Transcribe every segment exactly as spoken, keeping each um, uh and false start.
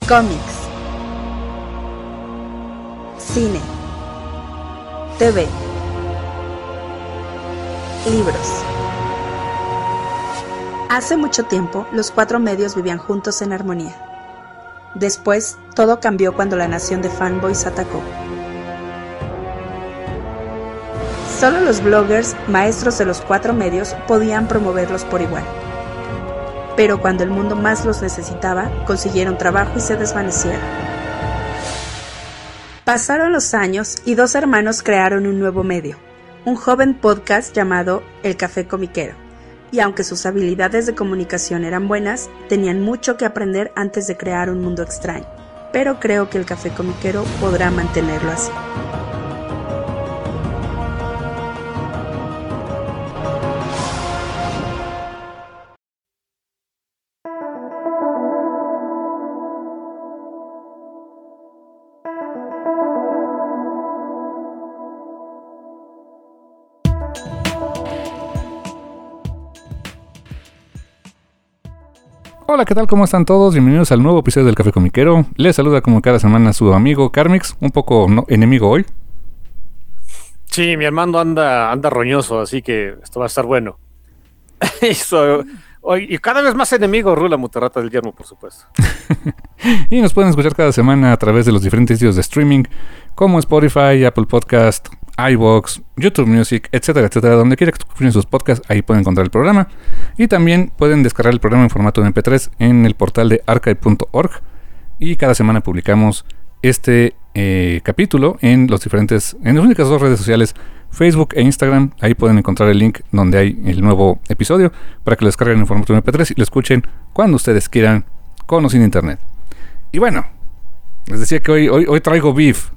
Cómics, cine, T V, libros. Hace mucho tiempo, los cuatro medios vivían juntos en armonía. Después, todo cambió cuando la nación de fanboys atacó. Solo los bloggers, maestros de los cuatro medios, podían promoverlos por igual. Pero cuando el mundo más los necesitaba, consiguieron trabajo y se desvanecieron. Pasaron los años y dos hermanos crearon un nuevo medio, un joven podcast llamado El Café Comiquero. Y aunque sus habilidades de comunicación eran buenas, tenían mucho que aprender antes de crear un mundo extraño. Pero creo que El Café Comiquero podrá mantenerlo así. Hola, ¿qué tal? ¿Cómo están todos? Bienvenidos al nuevo episodio del Café Comiquero. Les saluda como cada semana su amigo Carmix, un poco no, enemigo hoy. Sí, mi hermano anda, anda roñoso, así que esto va a estar bueno. Eso, hoy, y cada vez más enemigo, Rula Mutarrata del Yermo, por supuesto. Y nos pueden escuchar cada semana a través de los diferentes sitios de streaming, como Spotify, Apple Podcast, iVoox, YouTube Music, etcétera, etcétera. Donde quiera que escuchen sus podcasts, ahí pueden encontrar el programa. Y también pueden descargar el programa en formato eme pe tres en el portal de archive punto org. Y cada semana publicamos este eh, capítulo en los diferentes, en las únicas dos redes sociales, Facebook e Instagram. Ahí pueden encontrar el link donde hay el nuevo episodio para que lo descarguen en formato eme pe tres y lo escuchen cuando ustedes quieran, con o sin internet. Y bueno, les decía que hoy, hoy, hoy traigo beef.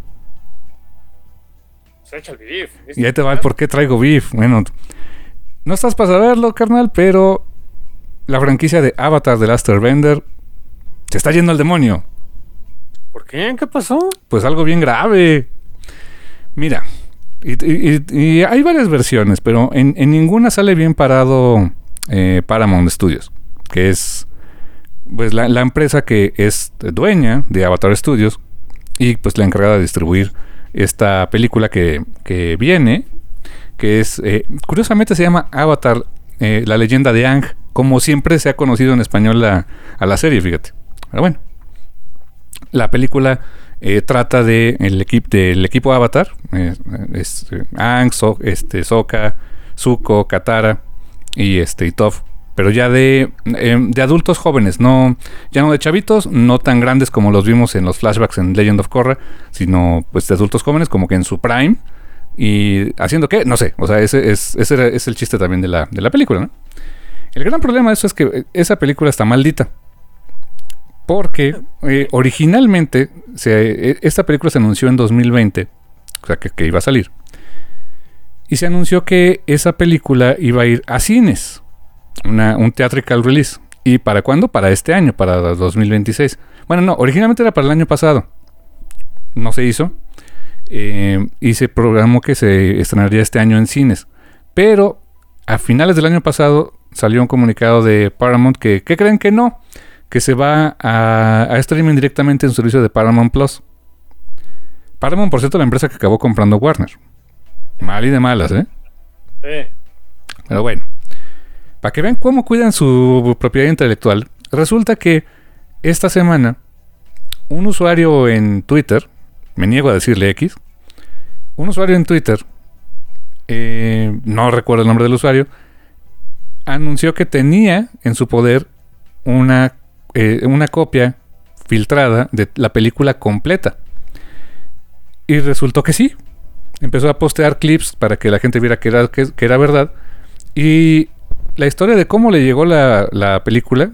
Se echa el beef. Y ahí te va el por qué traigo beef. Bueno, no estás para saberlo, carnal, pero la franquicia de Avatar de Last Airbender se está yendo al demonio. ¿Por qué? ¿Qué pasó? Pues algo bien grave. Mira, y, y, y hay varias versiones, pero en, en ninguna sale bien parado eh, Paramount Studios, que es pues la, la empresa que es dueña de Avatar Studios y pues la encargada de distribuir esta película que, que viene, que es, eh, curiosamente se llama Avatar, eh, la leyenda de Aang, como siempre se ha conocido en español la, a la serie, fíjate. Pero bueno, la película eh, trata de el equipo del equipo Avatar, eh, es eh, Aang, so, este, Sokka, Zuko, Katara y este y Toph, pero ya de, eh, de adultos jóvenes, no, ya no de chavitos, no tan grandes como los vimos en los flashbacks en Legend of Korra, sino pues de adultos jóvenes como que en su prime. ¿Y haciendo qué? No sé, o sea, ese es, ese era, es el chiste también de la, de la película, ¿no? El gran problema de eso es que esa película está maldita. Porque eh, originalmente se, esta película se anunció en dos mil veinte, o sea, que, que iba a salir. Y se anunció que esa película iba a ir a cines. Una, un theatrical release. ¿Y para cuándo? Para este año, para dos mil veintiséis. Bueno, no, originalmente era para el año pasado. No se hizo. Eh, y se programó que se estrenaría este año en cines. Pero a finales del año pasado salió un comunicado de Paramount que, ¿qué creen que no? Que se va a, a streaming directamente en su servicio de Paramount Plus. Paramount, por cierto, la empresa que acabó comprando Warner. Mal y de malas, ¿eh? Eh. Pero bueno. Para que vean cómo cuidan su propiedad intelectual, resulta que esta semana un usuario en Twitter, me niego a decirle X, un usuario en Twitter, eh, no recuerdo el nombre del usuario, anunció que tenía en su poder una, eh, una copia filtrada de la película completa. Y resultó que sí. Empezó a postear clips para que la gente viera que era, que, que era verdad. Y la historia de cómo le llegó la, la película,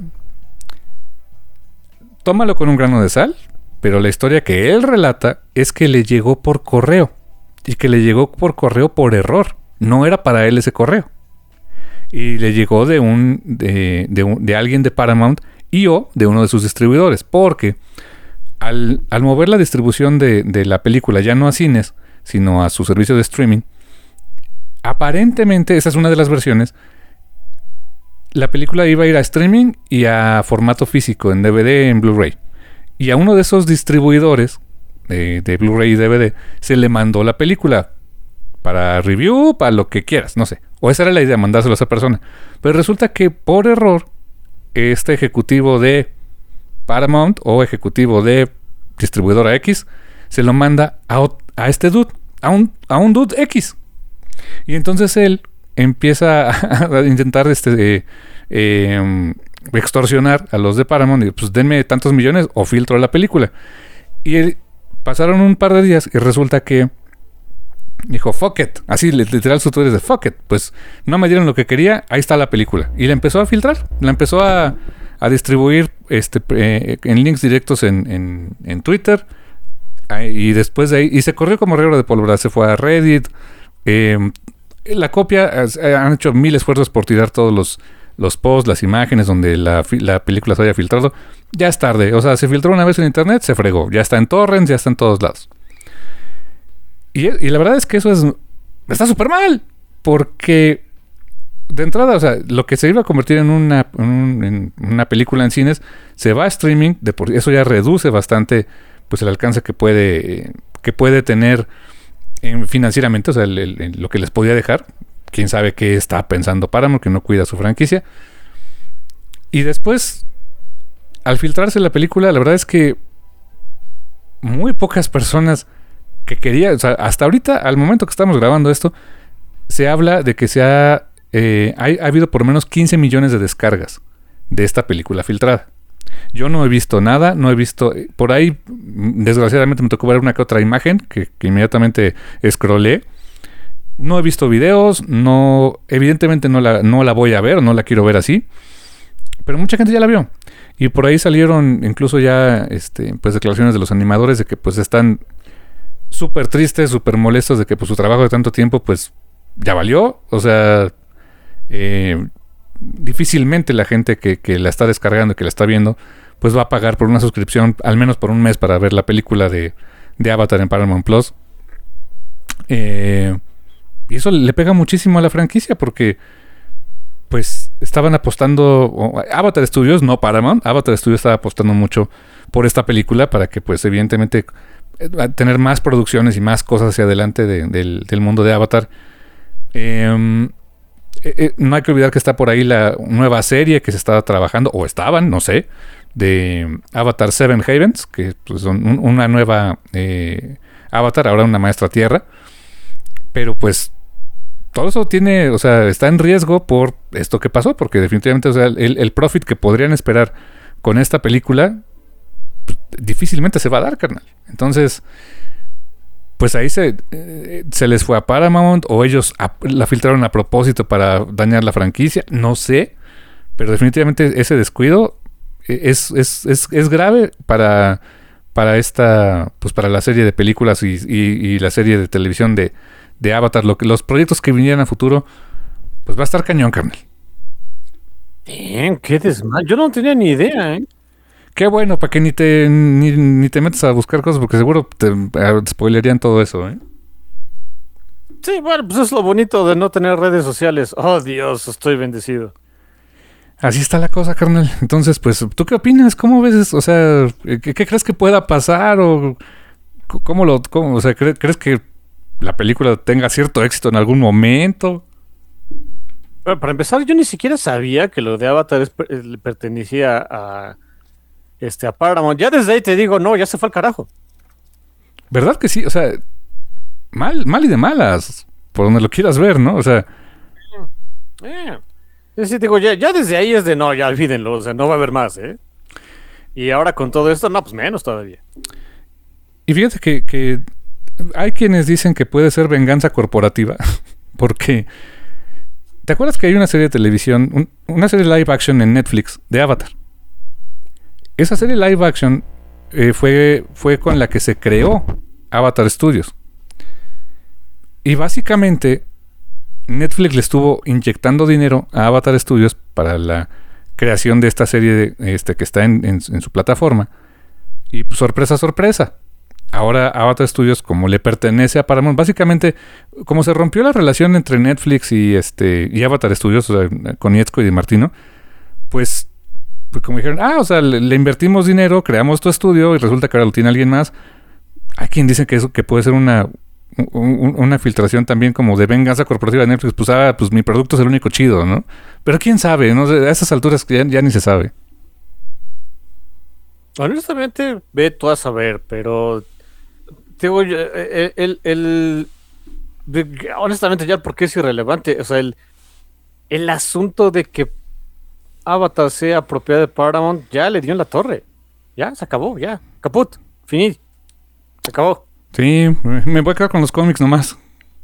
tómalo con un grano de sal, pero la historia que él relata es que le llegó por correo, y que le llegó por correo por error, no era para él ese correo, y le llegó de un de, de, un, de alguien de Paramount y o de uno de sus distribuidores, porque al, al mover la distribución de, de la película ya no a cines, sino a su servicio de streaming, aparentemente, esa es una de las versiones, la película iba a ir a streaming y a formato físico, en D V D, en Blu-ray. Y a uno de esos distribuidores de, de Blu-ray y D V D se le mandó la película para review, para lo que quieras, no sé. O esa era la idea, mandárselo a esa persona. Pero resulta que por error, este ejecutivo de Paramount o ejecutivo de distribuidora X se lo manda a, a este dude, a un, a un dude X. Y entonces él empieza a, a intentar este, eh, eh, extorsionar a los de Paramount y pues denme tantos millones o filtro la película. Y él, pasaron un par de días y resulta que dijo, fuck it. Así, literal, su Twitter es de fuck it. Pues no me dieron lo que quería, ahí está la película. Y la empezó a filtrar, la empezó a, a distribuir este, eh, en links directos en, en, en Twitter. Y después de ahí, y se corrió como regla de pólvora, se fue a Reddit. Eh, la copia, eh, han hecho mil esfuerzos por tirar todos los, los posts, las imágenes donde la, la película se haya filtrado. Ya es tarde, o sea, se filtró una vez en internet, se fregó. Ya está en torrents, ya está en todos lados. Y, y la verdad es que eso es está súper mal, porque de entrada, o sea, lo que se iba a convertir en una, en, un, en una película en cines se va a streaming, de por, eso ya reduce bastante pues el alcance que puede que puede tener eh, financieramente, o sea, el, el, el, lo que les podía dejar. Quién sabe qué está pensando Paramount, que no cuida su franquicia. Y después, al filtrarse la película, la verdad es que muy pocas personas que quería, o sea, hasta ahorita, al momento que estamos grabando esto, se habla de que se ha, eh, hay, ha habido por lo menos quince millones de descargas de esta película filtrada. Yo no he visto nada, no he visto, por ahí, desgraciadamente me tocó ver una que otra imagen que, que inmediatamente scrollé. No he visto videos, no, evidentemente no la, no la voy a ver, no la quiero ver así, pero mucha gente ya la vio. Y por ahí salieron incluso ya, este, pues declaraciones de los animadores de que pues están súper tristes, súper molestos de que pues su trabajo de tanto tiempo pues ya valió. O sea, eh, difícilmente la gente que, que la está descargando, que la está viendo, pues va a pagar por una suscripción, al menos por un mes, para ver la película de, de Avatar en Paramount Plus. Eh, y eso le pega muchísimo a la franquicia, porque pues estaban apostando, Avatar Studios, no Paramount, Avatar Studios estaba apostando mucho por esta película para que pues evidentemente tener más producciones y más cosas hacia adelante de, del, del mundo de Avatar. Eh, eh, no hay que olvidar que está por ahí la nueva serie que se estaba trabajando, o estaban, no sé, de Avatar Seven Havens, que pues, son un, una nueva eh, Avatar, ahora una maestra tierra. Pero pues todo eso tiene, o sea, está en riesgo por esto que pasó, porque definitivamente, o sea, el, el profit que podrían esperar con esta película pues, difícilmente se va a dar, carnal. Entonces, pues ahí se, eh, se les fue a Paramount, o ellos a, la filtraron a propósito para dañar la franquicia, no sé, pero definitivamente ese descuido es, es, es, es grave para, para esta, pues para la serie de películas y, y, y la serie de televisión de, de Avatar. Lo que, los proyectos que vinieran a futuro, pues va a estar cañón, carnal. Bien, qué desmadre. Yo no tenía ni idea, ¿eh? Qué bueno, para que ni te ni, ni te metas a buscar cosas, porque seguro te, te spoilerían todo eso, ¿eh? Sí, bueno, pues es lo bonito de no tener redes sociales. Oh, Dios, estoy bendecido. Así está la cosa, carnal. Entonces, pues, ¿tú qué opinas? ¿Cómo ves? O sea, ¿qué, qué crees que pueda pasar? ¿O cómo lo, cómo, o sea, ¿crees, crees que la película tenga cierto éxito en algún momento? Bueno, para empezar, yo ni siquiera sabía que lo de Avatar es, le pertenecía a este a Paramount. Ya desde ahí te digo, no, ya se fue al carajo. ¿Verdad que sí? O sea, mal, mal y de malas, por donde lo quieras ver, ¿no? O sea, eh, es decir, digo, ya, ya desde ahí es de no, ya olvídenlo, o sea, no va a haber más, ¿eh? Y ahora con todo esto, no, pues menos todavía. Y fíjate que, que hay quienes dicen que puede ser venganza corporativa, porque ¿te acuerdas que hay una serie de televisión, un, una serie live action en Netflix de Avatar? Esa serie live action eh, fue, fue con la que se creó Avatar Studios. Y básicamente Netflix le estuvo inyectando dinero a Avatar Studios para la creación de esta serie de, este, que está en, en, en su plataforma. Y pues, sorpresa, sorpresa. Ahora Avatar Studios, como le pertenece a Paramount, básicamente, como se rompió la relación entre Netflix y este y Avatar Studios, o sea, con Iezco y Di Martino, pues pues como dijeron, ah, o sea, le, le invertimos dinero, creamos tu estudio y resulta que ahora lo tiene alguien más. Hay quien dice que eso que puede ser una, un, una filtración también como de venganza corporativa de Netflix. Pues, ah, pues mi producto es el único chido, ¿no? Pero quién sabe, ¿no? A esas alturas ya, ya ni se sabe. Honestamente, ve tú a saber, pero digo, el, el, el, el honestamente ya porque es irrelevante, o sea, el, el asunto de que Avatar sea propiedad de Paramount ya le dio en la torre, ya se acabó, ya, caput, finit, se acabó. Sí, me voy a quedar con los cómics nomás.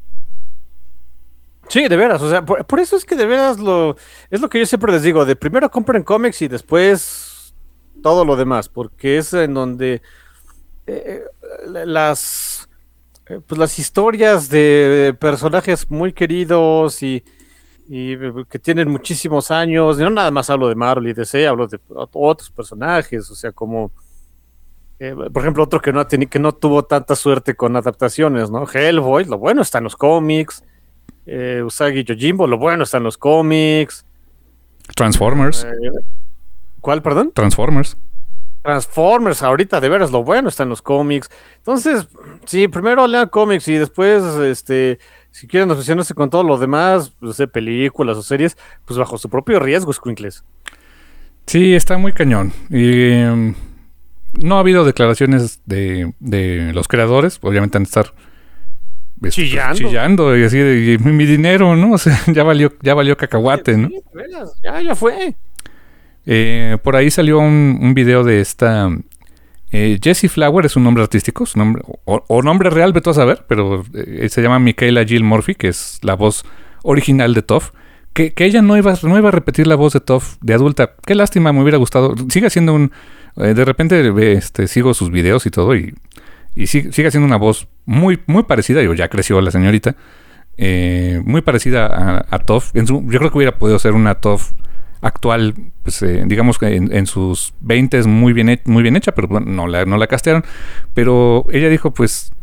Sí, de veras, o sea, por, por eso es que de veras lo es lo que yo siempre les digo, de primero compren cómics y después todo lo demás, porque es en donde eh, las eh, pues las historias de personajes muy queridos y, y que tienen muchísimos años, y no nada más hablo de Marvel y D C, hablo de otros personajes, o sea, como eh, por ejemplo, otro que no, ha teni- que no tuvo tanta suerte con adaptaciones, ¿no? Hellboy, lo bueno está en los cómics. Eh, Usagi Yojimbo, lo bueno está en los cómics. Transformers. Eh, ¿Cuál, perdón? Transformers. Transformers, ahorita de veras lo bueno está en los cómics. Entonces, sí, primero lean cómics y después, este, si quieren obsesionarse con todo lo demás, no sé, películas o series, pues bajo su propio riesgo, squinkles. Sí, está muy cañón. Y um, no ha habido declaraciones de, de los creadores, obviamente han de estar pues, chillando. chillando y así de y mi dinero, ¿no? O sea, ya valió, ya valió cacahuate, ¿no? Sí, de veras, ya, ya fue. Eh, por ahí salió un, un video de esta eh, Jessie Flower, es un nombre artístico, su nombre, o, o nombre real, vete a saber, pero eh, se llama Michaela Jill Murphy, que es la voz original de Toph. Que, que ella no iba, no iba a repetir la voz de Toph de adulta. Qué lástima, me hubiera gustado. Sigue siendo un... Eh, de repente este, sigo sus videos y todo y, y sigue, sigue siendo una voz muy, muy parecida. Yo ya creció la señorita. Eh, muy parecida a, a Toph. En su, yo creo que hubiera podido ser una Toph actual, pues, eh, digamos que en, en sus veintes muy bien, he, muy bien hecha, pero bueno, no la, no la castearon. Pero ella dijo, pues...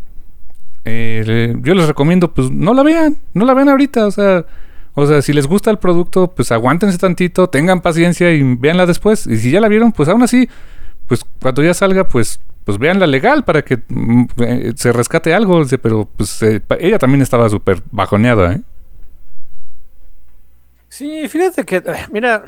Eh, yo les recomiendo, pues, no la vean. No la vean ahorita, o sea... O sea, si les gusta el producto, pues aguántense tantito, tengan paciencia y véanla después. Y si ya la vieron, pues aún así, pues cuando ya salga, pues pues véanla legal para que mm, eh, se rescate algo. Pero pues eh, ella también estaba súper bajoneada, ¿eh? Sí, fíjate que, mira,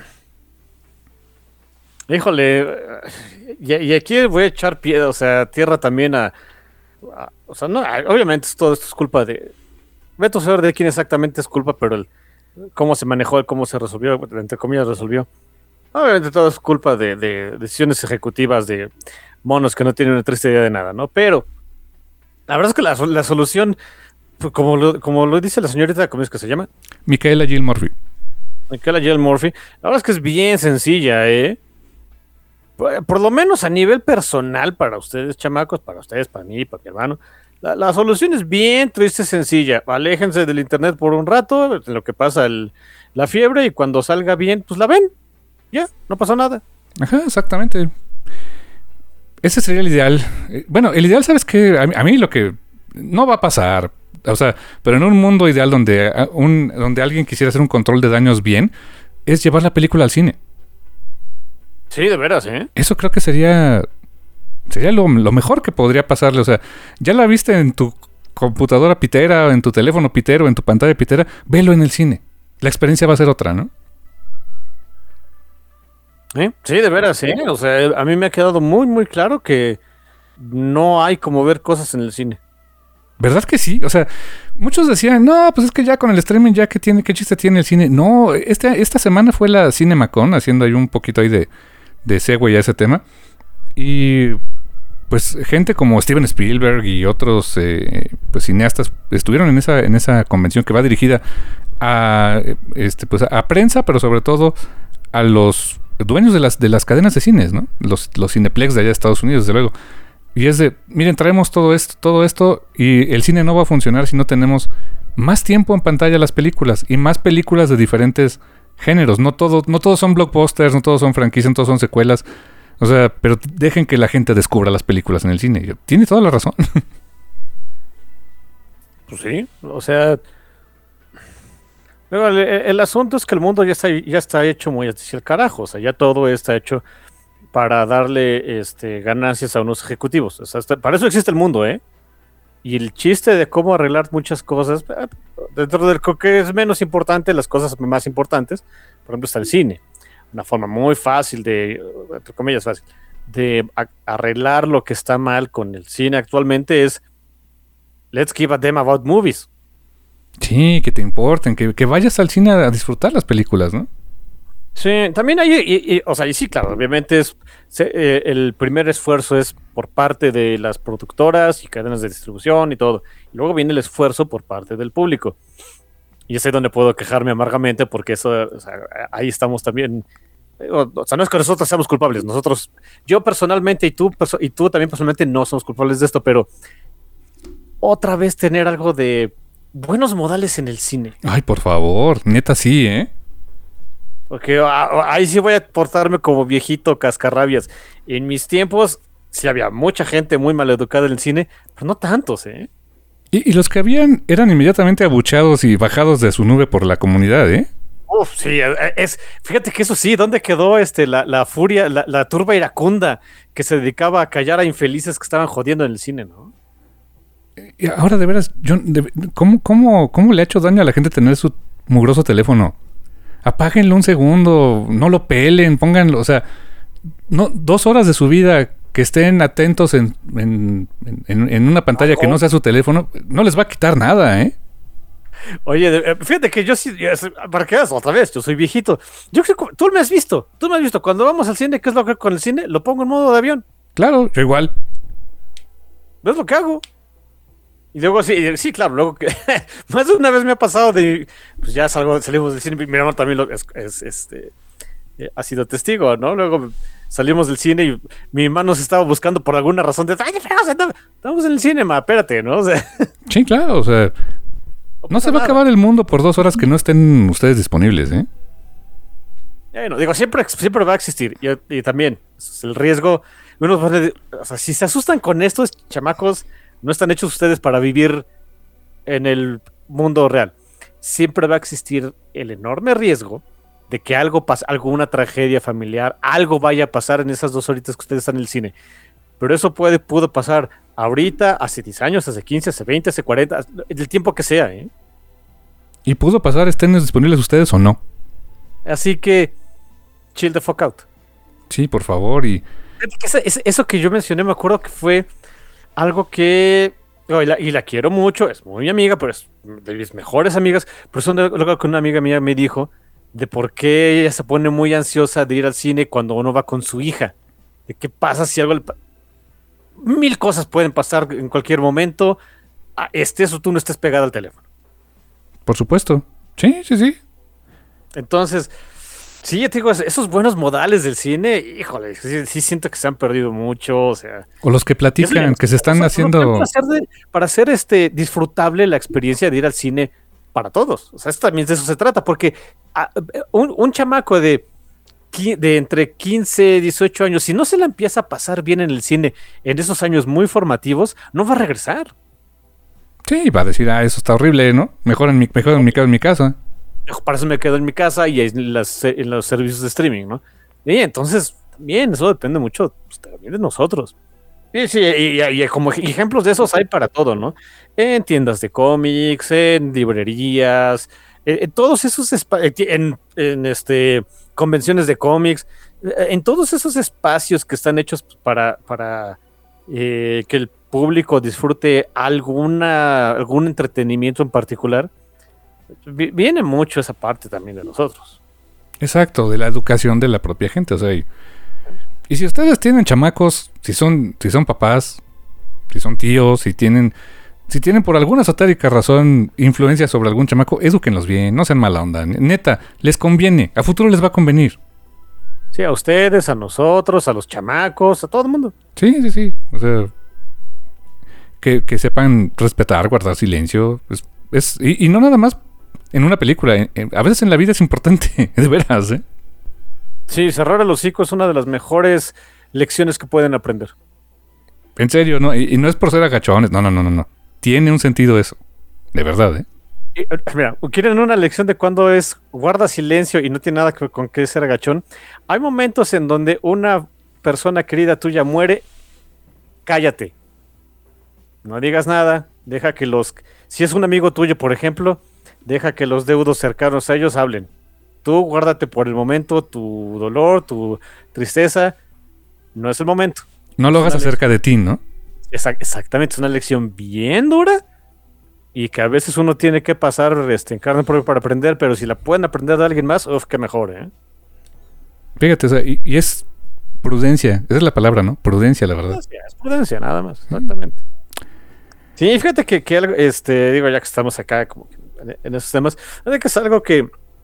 híjole, y, y aquí voy a echar piedra, o sea, tierra también a, a o sea, no, obviamente todo esto es culpa de, vete a saber de quién exactamente es culpa, pero el cómo se manejó, cómo se resolvió, entre comillas resolvió. Obviamente todo es culpa de, de decisiones ejecutivas de monos que no tienen una triste idea de nada, ¿no? Pero la verdad es que la, la solución, pues, como lo, como lo dice la señorita, ¿cómo es que se llama? Michaela Jill Murphy. Michaela Jill Murphy, la verdad es que es bien sencilla, ¿eh? Por, por lo menos a nivel personal para ustedes, chamacos, para ustedes, para mí, para mi hermano. La, la solución es bien triste, sencilla. Aléjense del internet por un rato, en lo que pasa el, la fiebre, y cuando salga bien, pues la ven. Ya, no pasó nada. Ajá, exactamente. Ese sería el ideal. Bueno, el ideal, ¿sabes qué? A mí, a mí lo que no va a pasar, o sea, pero en un mundo ideal donde, un, donde alguien quisiera hacer un control de daños bien, es llevar la película al cine. Sí, de veras, ¿eh? Eso creo que sería... Sería lo, lo mejor que podría pasarle. O sea, ya la viste en tu computadora pitera, en tu teléfono pitero, en tu pantalla pitera, velo en el cine. La experiencia va a ser otra, ¿no? ¿Eh? Sí, de veras, sí. O sea, a mí me ha quedado muy, muy claro que no hay como ver cosas en el cine. ¿Verdad que sí? O sea, muchos decían, no, pues es que ya con el streaming, ya que tiene, qué chiste tiene el cine. No, este, esta semana fue la CinemaCon, haciendo ahí un poquito ahí de, de segue a ese tema. Y pues gente como Steven Spielberg y otros eh, pues cineastas estuvieron en esa en esa convención que va dirigida a este pues a prensa, pero sobre todo a los dueños de las de las cadenas de cines, ¿no? Los los Cineplex de allá de Estados Unidos, desde luego. Y es de, miren, traemos todo esto, todo esto y el cine no va a funcionar si no tenemos más tiempo en pantalla las películas y más películas de diferentes géneros. No todo no todos son blockbusters, no todos son franquicias, no todos son secuelas. O sea, pero dejen que la gente descubra las películas en el cine. Tiene toda la razón. Pues sí, o sea... Luego, el, el asunto es que el mundo ya está, ya está hecho muy hacia el carajo. O sea, ya todo está hecho para darle este, ganancias a unos ejecutivos. O sea, está- para eso existe el mundo, ¿eh? Y el chiste de cómo arreglar muchas cosas, eh, dentro del co- que es menos importante, las cosas más importantes, por ejemplo, está el cine. Una forma muy fácil de, entre comillas, fácil, de a- arreglar lo que está mal con el cine actualmente es let's give a damn about movies. Sí, que te importen, que, que vayas al cine a disfrutar las películas, ¿no? Sí, también hay, y- y- o sea, y sí, claro, obviamente es se- eh, el primer esfuerzo es por parte de las productoras y cadenas de distribución y todo. Y luego viene el esfuerzo por parte del público. Y es ahí donde puedo quejarme amargamente porque eso, o sea, ahí estamos también. eh, O, o sea, no es que nosotros seamos culpables, nosotros, yo personalmente y tú, perso- y tú también personalmente no somos culpables de esto, pero otra vez tener algo de buenos modales en el cine. Ay, por favor, neta sí, ¿eh? Porque ah, ah, ahí sí voy a portarme como viejito cascarrabias. En mis tiempos sí había mucha gente muy maleducada en el cine, pero no tantos, ¿eh? Y, y los que habían eran inmediatamente abucheados y bajados de su nube por la comunidad, ¿eh? Uf, sí, eh, es, fíjate que eso sí, ¿dónde quedó este, la, la furia, la, la turba iracunda que se dedicaba a callar a infelices que estaban jodiendo en el cine, ¿no? Y ahora, de veras, yo, de- ¿cómo, cómo, ¿cómo le ha hecho daño a la gente tener su mugroso teléfono? Apáguenlo un segundo, no lo pelen, pónganlo, o sea, no, dos horas de su vida que estén atentos en, en, en- en una pantalla que no sea su teléfono, no les va a quitar nada, ¿eh? Oye, de- eh, fíjate que yo sí, yo soy- para que veas otra vez, yo soy viejito. Yo creo que tú me has visto, tú me has visto. Cuando vamos al cine, ¿qué es lo que hago con el cine? Lo pongo en modo de avión. Claro, yo igual. ¿Ves lo que hago? Y luego sí, sí, claro, luego que más de una vez me ha pasado de, pues ya salgo, salimos del cine, mi hermano también lo, es, es, este, eh, ha sido testigo, ¿no? Luego salimos del cine y mi hermano se estaba buscando por alguna razón de, ay, fregados, estamos estamos en el cine, ma, espérate, ¿no? O sea, Sí, claro, o sea, no pasa se va a nada. acabar el mundo por dos horas que no estén ustedes disponibles, ¿eh? Bueno, digo, siempre, siempre va a existir. Y, y también, es el riesgo. Uno puede- o sea, si se asustan con estos chamacos, no están hechos ustedes para vivir en el mundo real. Siempre va a existir el enorme riesgo de que algo pase, alguna tragedia familiar, algo vaya a pasar en esas dos horitas que ustedes están en el cine. Pero eso puede, pudo pasar ahorita, hace diez años, hace quince, hace veinte, hace cuarenta, el tiempo que sea, ¿eh? Y pudo pasar, estén disponibles ustedes o no. Así que, chill the fuck out. Sí, por favor, y... Eso, eso- eso que yo mencioné, me acuerdo que fue algo que. oh, y, la, y la quiero mucho, es muy mi amiga, pero es de mis mejores amigas. Por eso lo que una amiga mía me dijo de por qué ella se pone muy ansiosa de ir al cine cuando uno va con su hija. De qué pasa si algo le pa- Mil cosas pueden pasar en cualquier momento. Ah, estés o tú no estés pegado al teléfono. Por supuesto. Sí, sí, sí. Entonces, sí, yo te digo, es- esos buenos modales del cine, híjole, sí, sí siento que se han perdido mucho. O sea. O los que platican, que se están O sea, haciendo... Para hacer, de- para hacer este, disfrutable la experiencia de ir al cine para todos. O sea, esto también de eso se trata, porque ah, un, un chamaco de, qui- de entre quince y dieciocho años, si no se la empieza a pasar bien en el cine en esos años muy formativos, no va a regresar. Sí, va a decir, ah, eso está horrible, ¿no? Mejor en mi, mejor en mi, ca- en mi casa. Para eso me quedo en mi casa y en, las- en los servicios de streaming, ¿no? Y entonces, también, eso depende mucho pues, también de nosotros. Sí, sí, y, y- y como ej- ejemplos de esos hay para todo, ¿no? En tiendas de cómics, en librerías, en, en todos esos espa- eh, en, en, este convenciones de cómics, eh, en todos esos espacios que están hechos para, para eh, que el público disfrute alguna, algún entretenimiento en particular, vi- viene mucho esa parte también de nosotros. Exacto, de la educación de la propia gente, o sea... Y, y si ustedes tienen chamacos, si son, si son papás, si son tíos, si tienen... Si tienen por alguna esotérica razón influencia sobre algún chamaco, edúquenlos bien, no sean mala onda. Neta, les conviene, a futuro les va a convenir. Sí, a ustedes, a nosotros, a los chamacos, a todo el mundo. Sí, sí, sí. O sea, que, que sepan respetar, guardar silencio. Es, es, y, y no nada más en una película. en- en- a veces en la vida es importante, de veras, ¿eh? Sí, cerrar el hocico es una de las mejores lecciones que pueden aprender. En serio, no. Y, y no es por ser agachones. No, no, no, no, no. Tiene un sentido eso. De verdad, ¿eh? Y, mira, quieren una lección de cuando es guarda silencio y no tiene nada que, con qué ser agachón. Hay momentos en donde una persona querida tuya muere, cállate. No digas nada, deja que los... Si es un amigo tuyo, por ejemplo, deja que los deudos cercanos a ellos hablen. Tú guárdate por el momento tu dolor, tu tristeza. No es el momento. No lo Es hagas una acerca de ti, ¿no? Exact- exactamente, es una lección bien dura y que a veces uno tiene que pasar este, en carne propia para aprender, pero si la pueden aprender de alguien más, uff, qué mejor, ¿eh? Fíjate, o sea, y, y es prudencia. Esa es la palabra, ¿no? Prudencia, la verdad. Prudencia, es prudencia, nada más, exactamente. Sí, fíjate que, que algo, este, digo, ya que estamos acá como que en, en esos temas, fíjate que es algo que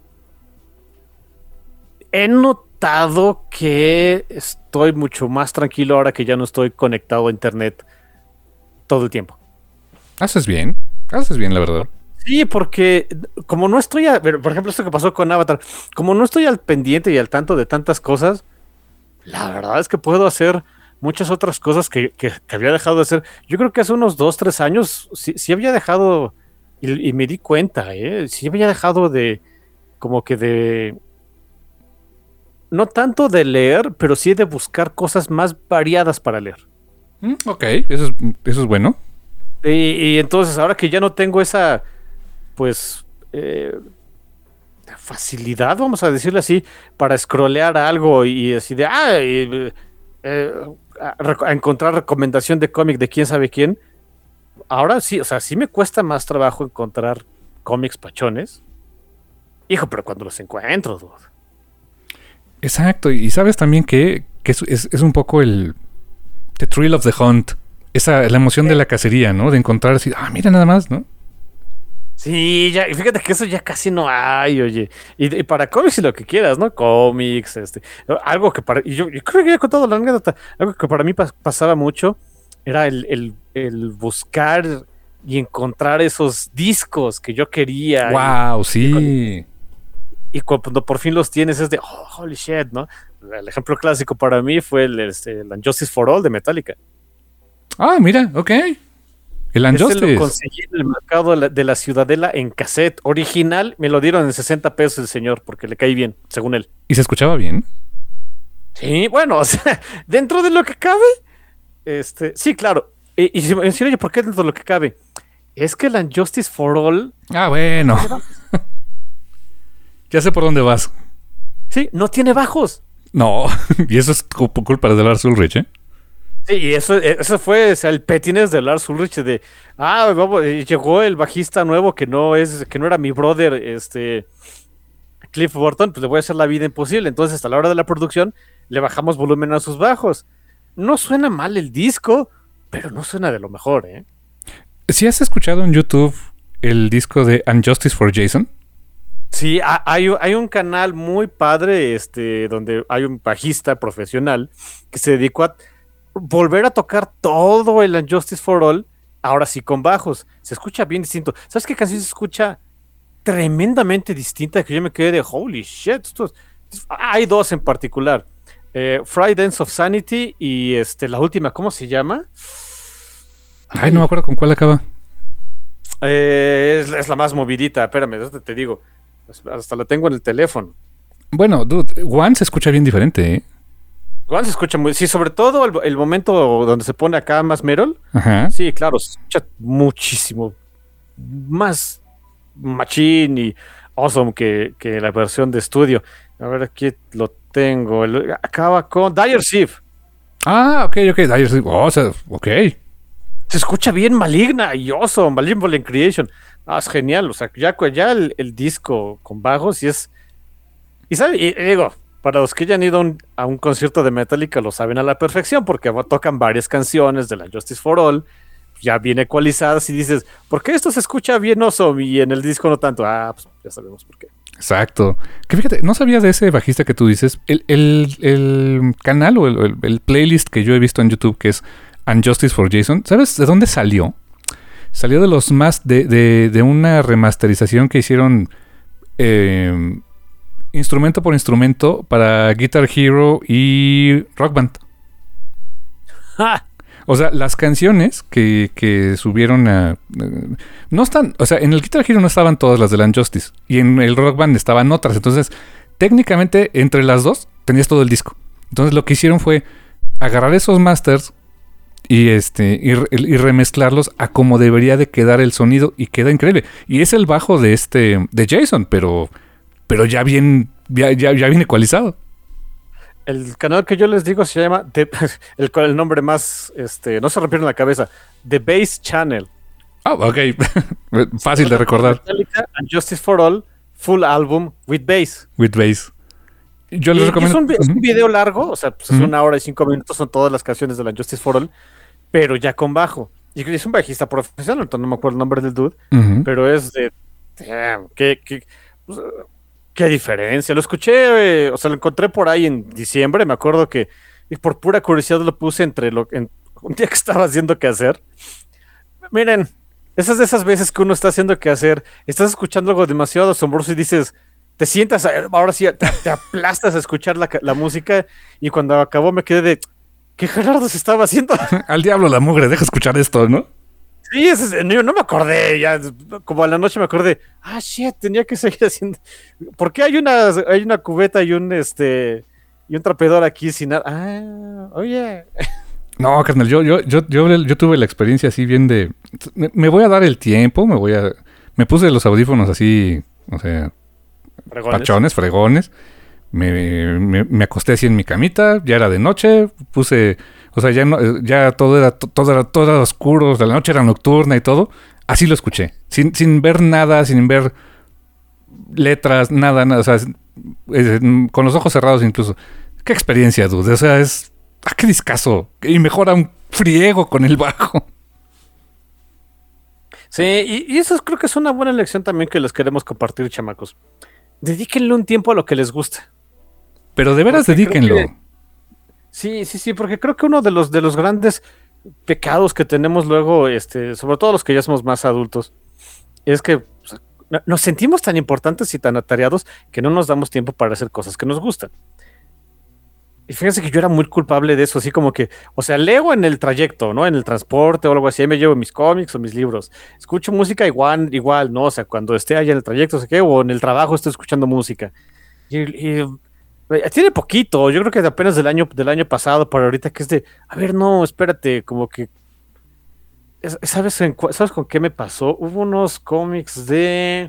he notado que estoy mucho más tranquilo ahora que ya no estoy conectado a internet todo el tiempo. Haces bien. Haces bien, la verdad. Sí, porque como no estoy, a, por ejemplo, esto que pasó con Avatar, como no estoy al pendiente y al tanto de tantas cosas, la verdad es que puedo hacer muchas otras cosas que, que, que había dejado de hacer. Yo creo que hace unos dos, tres años sí, sí había dejado, y, y me di cuenta, ¿eh? Sí había dejado de, como que de, no tanto de leer, pero sí de buscar cosas más variadas para leer. Mm, ok, eso es, eso es bueno. Y, y entonces ahora que ya no tengo esa, pues, eh, facilidad, vamos a decirlo así, para scrollear algo y así de, ah, y, eh, a, a encontrar recomendación de cómic de quién sabe quién. Ahora sí, o sea, sí me cuesta más trabajo encontrar cómics pachones. Hijo, pero cuando los encuentro, dude. Exacto, y sabes también que, que es, es, es un poco el the thrill of the hunt. Esa, la emoción de la cacería, ¿no? De encontrar así, ah, mira nada más, ¿no? Sí, ya, y fíjate que eso ya casi no hay, oye. Y, y para cómics y lo que quieras, ¿no? Cómics, este, algo que para, y yo, yo creo que ya he contado la anécdota, algo que para mí pas, pasaba mucho era el, el, el buscar y encontrar esos discos que yo quería. Wow, y, sí. Y, y cuando por fin los tienes es de, oh, holy shit, ¿no? El ejemplo clásico para mí fue el, este, el Justice for All de Metallica. Ah, mira, ok. El Este Unjustice. lo conseguí en el mercado de la, de la Ciudadela en cassette. Original, me lo dieron en sesenta pesos el señor, porque le caí bien, según él. ¿Y se escuchaba bien? Sí, bueno, o sea, dentro de lo que cabe, este, sí, claro. Y, y si me decían, oye, ¿por qué dentro de lo que cabe? Es que la Justice for All, Ah, bueno. Ya sé por dónde vas. sí, no tiene bajos. No, y eso es cu- culpa de Lars Ulrich, ¿eh? Sí, y eso, eso fue, o sea, el petines de Lars Ulrich de, ah, vamos, eh, llegó el bajista nuevo que no es, que no era mi brother, este, Cliff Burton, pues le voy a hacer la vida imposible. Entonces, a la hora de la producción, le bajamos volumen a sus bajos. No suena mal el disco, pero no suena de lo mejor, ¿eh? ¿Sí has escuchado en YouTube el disco de Unjustice for Jason? Sí, ha- hay, hay un canal muy padre, este, donde hay un bajista profesional que se dedicó a volver a tocar todo el Unjustice for All, ahora sí con bajos. Se escucha bien distinto. ¿Sabes qué canción se escucha tremendamente distinta? Que yo me quedé de holy shit. Esto es- hay dos en particular. Eh, Friday Dance of Sanity y este, la última, ¿cómo se llama? Ay, no me acuerdo con cuál acaba. Eh, es, es la más movidita, espérame, eso te digo. Hasta la tengo en el teléfono. Bueno, dude, One se escucha bien diferente, ¿eh? Igual se escucha muy. Sí, sobre todo el, el momento donde se pone acá más Merol. Ajá. Sí, claro, se escucha muchísimo más machín y awesome que, que la versión de estudio. A ver, aquí lo tengo. El- acaba con Dire Thief. Ah, ok, ok. Dire Thief. Oh, o sea, ok. Se escucha bien maligna y awesome, Malevolent Creation. Ah, es genial. O sea, ya, ya el, el disco con bajos y es. Y, ¿sabe? Y, y digo, para los que hayan ido a un, a un concierto de Metallica lo saben a la perfección porque tocan varias canciones de la Justice for All, ya bien ecualizadas y dices, ¿por qué esto se escucha bien awesome y en el disco no tanto? Ah, pues ya sabemos por qué. Exacto. Que fíjate, no sabía de ese bajista que tú dices. El, el, el canal o el, el, el playlist que yo he visto en YouTube que es Unjustice for Jason, ¿sabes de dónde salió? Salió de los más de, de, de una remasterización que hicieron eh, instrumento por instrumento para Guitar Hero y Rock Band. ¡Ja! O sea, las canciones que, que subieron a... eh, no están... O sea, en el Guitar Hero no estaban todas las de la Injustice. Y en el Rock Band estaban otras. Entonces, técnicamente, entre las dos, tenías todo el disco. Entonces, lo que hicieron fue agarrar esos masters y este y, re- y remezclarlos a como debería de quedar el sonido. Y queda increíble. Y es el bajo de este... de Jason, pero... pero ya bien... ya, ya, ya bien ecualizado. El canal que yo les digo se llama, The- el, el nombre más, este, no se rompieron la cabeza, The Bass Channel. Ah, ok. Fácil de recordar. Metallica and Justice for All, full album with bass. With bass. Yo Y- les y recomiendo... es, un, vi- es un Ujú. video largo, o sea, pues es Ujú. una hora y cinco minutos, son todas las canciones de la Justice for All, pero ya con bajo. Y es un bajista profesional, entonces no me acuerdo el nombre del dude, Ujú. pero es de, damn, qué, qué, pues, qué diferencia. Lo escuché, eh, o sea, lo encontré por ahí en diciembre, me acuerdo que, y por pura curiosidad lo puse entre lo, en, un día que estaba haciendo que hacer. Miren, esas de esas veces que uno está haciendo que hacer, estás escuchando algo demasiado asombroso y dices, te sientas, a- ahora sí, te, te aplastas a escuchar la, ca- la música y cuando acabó me quedé de, ¿qué Gerardo se estaba haciendo? Al diablo la mugre, deja escuchar esto, ¿no? Sí, ese es- yo no me acordé, ya como a la noche me acordé, ah, shit, tenía que seguir haciendo, ¿por qué hay una, hay una cubeta y un, este, y un trapeador aquí sin nada? Ah, oye, No, carnal, yo, yo, yo, yo, yo tuve la experiencia así bien de... Me, me voy a dar el tiempo, me voy a... Me puse los audífonos así, o sea, fregones. pachones, fregones. Me, me, me acosté así en mi camita, ya era de noche, puse... O sea, ya no, ya todo era, todo era, todo era oscuro, la noche era nocturna y todo. Así lo escuché, sin, sin ver nada, sin ver letras, nada, nada, o sea, es- es- con los ojos cerrados incluso. Qué experiencia, dude, o sea, es... ¡Ah, qué discazo! Y mejora un friego con el bajo. Sí, y, y eso es- creo que es una buena lección también que les queremos compartir, chamacos. Dedíquenle un tiempo a lo que les gusta. Pero de veras Porque creo dedíquenlo. que- Sí, sí, sí, porque creo que uno de los de los grandes pecados que tenemos luego, este, sobre todo los que ya somos más adultos, es que pues, no- nos sentimos tan importantes y tan atareados que no nos damos tiempo para hacer cosas que nos gustan. Y fíjense que yo era muy culpable de eso, así como que, o sea, leo en el trayecto, ¿no? En el transporte o algo así, ahí me llevo mis cómics o mis libros. Escucho música igual, igual, ¿no? O sea, cuando esté allá en el trayecto, o sea, ¿qué? O en el trabajo estoy escuchando música. Y, y, eh, tiene poquito, yo creo que de apenas del año, del año pasado para ahorita, que es de, a ver, no, espérate, como que, es- ¿sabes, en cu- ¿sabes con qué me pasó? Hubo unos cómics de...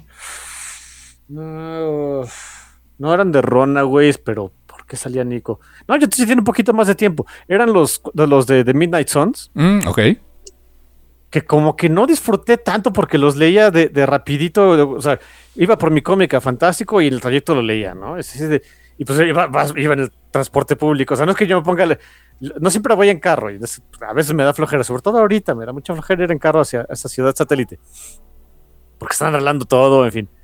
No, no eran de Runaways, pero ¿por qué salía Nico? No, yo sí tiene un poquito más de tiempo. Eran los de los de, de Midnight Suns, Mm, ok. que como que no disfruté tanto porque los leía de, de rapidito, de- o sea, iba por mi cómica fantástico y el trayecto lo leía, ¿no? Es así de- y pues iba, vas- iba en el transporte público, o sea, no es que yo me ponga, le- no siempre voy en carro, y es- a veces me da flojera, sobre todo ahorita, me da mucha flojera ir en carro hacia esa ciudad satélite, porque están arreglando todo, en fin.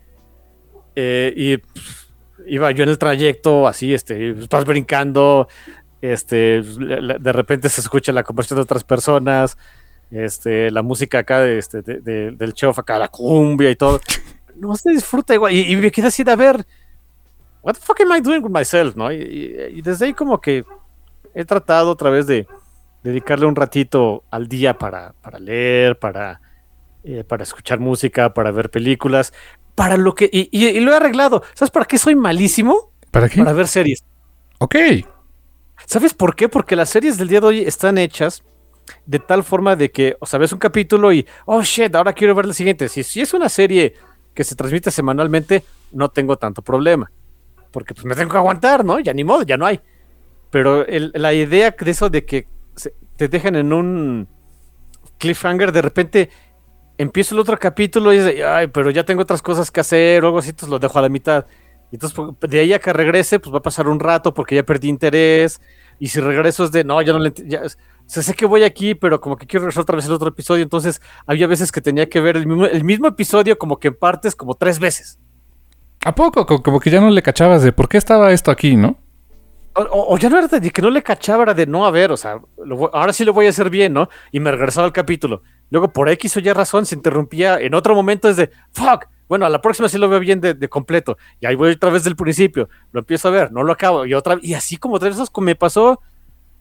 Eh, y pff, iba yo en el trayecto, así, este, vas brincando, este, le- le- de repente se escucha la conversación de otras personas, este, la música acá de, este, de- de- del chef acá, la cumbia y todo. No se disfruta igual. Y, y me quedé así de a ver, what the fuck am I doing with myself, ¿no? Y, y- y desde ahí como que he tratado otra vez de dedicarle un ratito al día para, para leer, para, eh, para escuchar música, para ver películas, para lo que... Y, y- y lo he arreglado. ¿Sabes para qué soy malísimo? ¿Para qué? Para ver series. Ok. ¿Sabes por qué? Porque las series del día de hoy están hechas de tal forma de que, o sea, ves un capítulo y, oh shit, ahora quiero ver el siguiente. Si, si es una serie que se transmite semanalmente, no tengo tanto problema. Porque pues me tengo que aguantar, ¿no? Ya ni modo, ya no hay. Pero el- la idea de eso de que se- te dejan en un cliffhanger, de repente empiezo el otro capítulo y es de, ay, pero ya tengo otras cosas que hacer o algo así, entonces lo dejo a la mitad. Y entonces pues, de ahí a que regrese, pues va a pasar un rato porque ya perdí interés. Y si regreso es de, no, ya no le ent- ya, es- o sea, sé que voy aquí, pero como que quiero regresar otra vez el otro episodio. Entonces había veces que tenía que ver el mismo, el mismo episodio como que en partes, como tres veces. ¿A poco? Co- Como que ya no le cachabas de por qué estaba esto aquí, ¿no? O, o- o ya no era de que no le cachaba, era de no, a ver, o sea, lo voy- ahora sí lo voy a hacer bien, ¿no? Y me regresaba al capítulo. Luego, por X o Y razón, se interrumpía en otro momento, es de, fuck, bueno, a la próxima sí lo veo bien de, de completo. Y ahí voy otra vez del principio, lo empiezo a ver, no lo acabo, y otra y así como tres veces como me pasó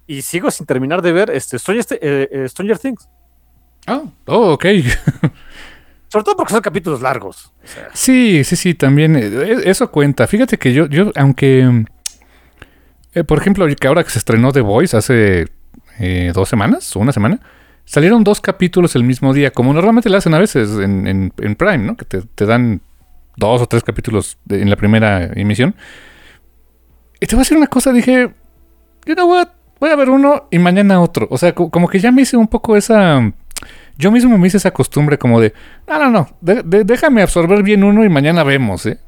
y sigo sin terminar de ver este Stranger, eh, eh, Stranger Things. Oh, oh, ok. Sobre todo porque son capítulos largos. O sea. Sí, sí, sí, también eh, eso cuenta. Fíjate que yo, yo aunque, eh, por ejemplo, que ahora que se estrenó The Voice hace eh, dos semanas o una semana, salieron dos capítulos el mismo día, como normalmente lo hacen a veces en, en, en Prime, ¿no? Que te, te dan dos o tres capítulos de, en la primera emisión. Y te voy a decir una cosa, dije, you know what, voy a ver uno y mañana otro. O sea, co- como que ya me hice un poco esa... Yo mismo me hice esa costumbre como de, no, no, no, de- de- déjame absorber bien uno y mañana vemos, ¿eh?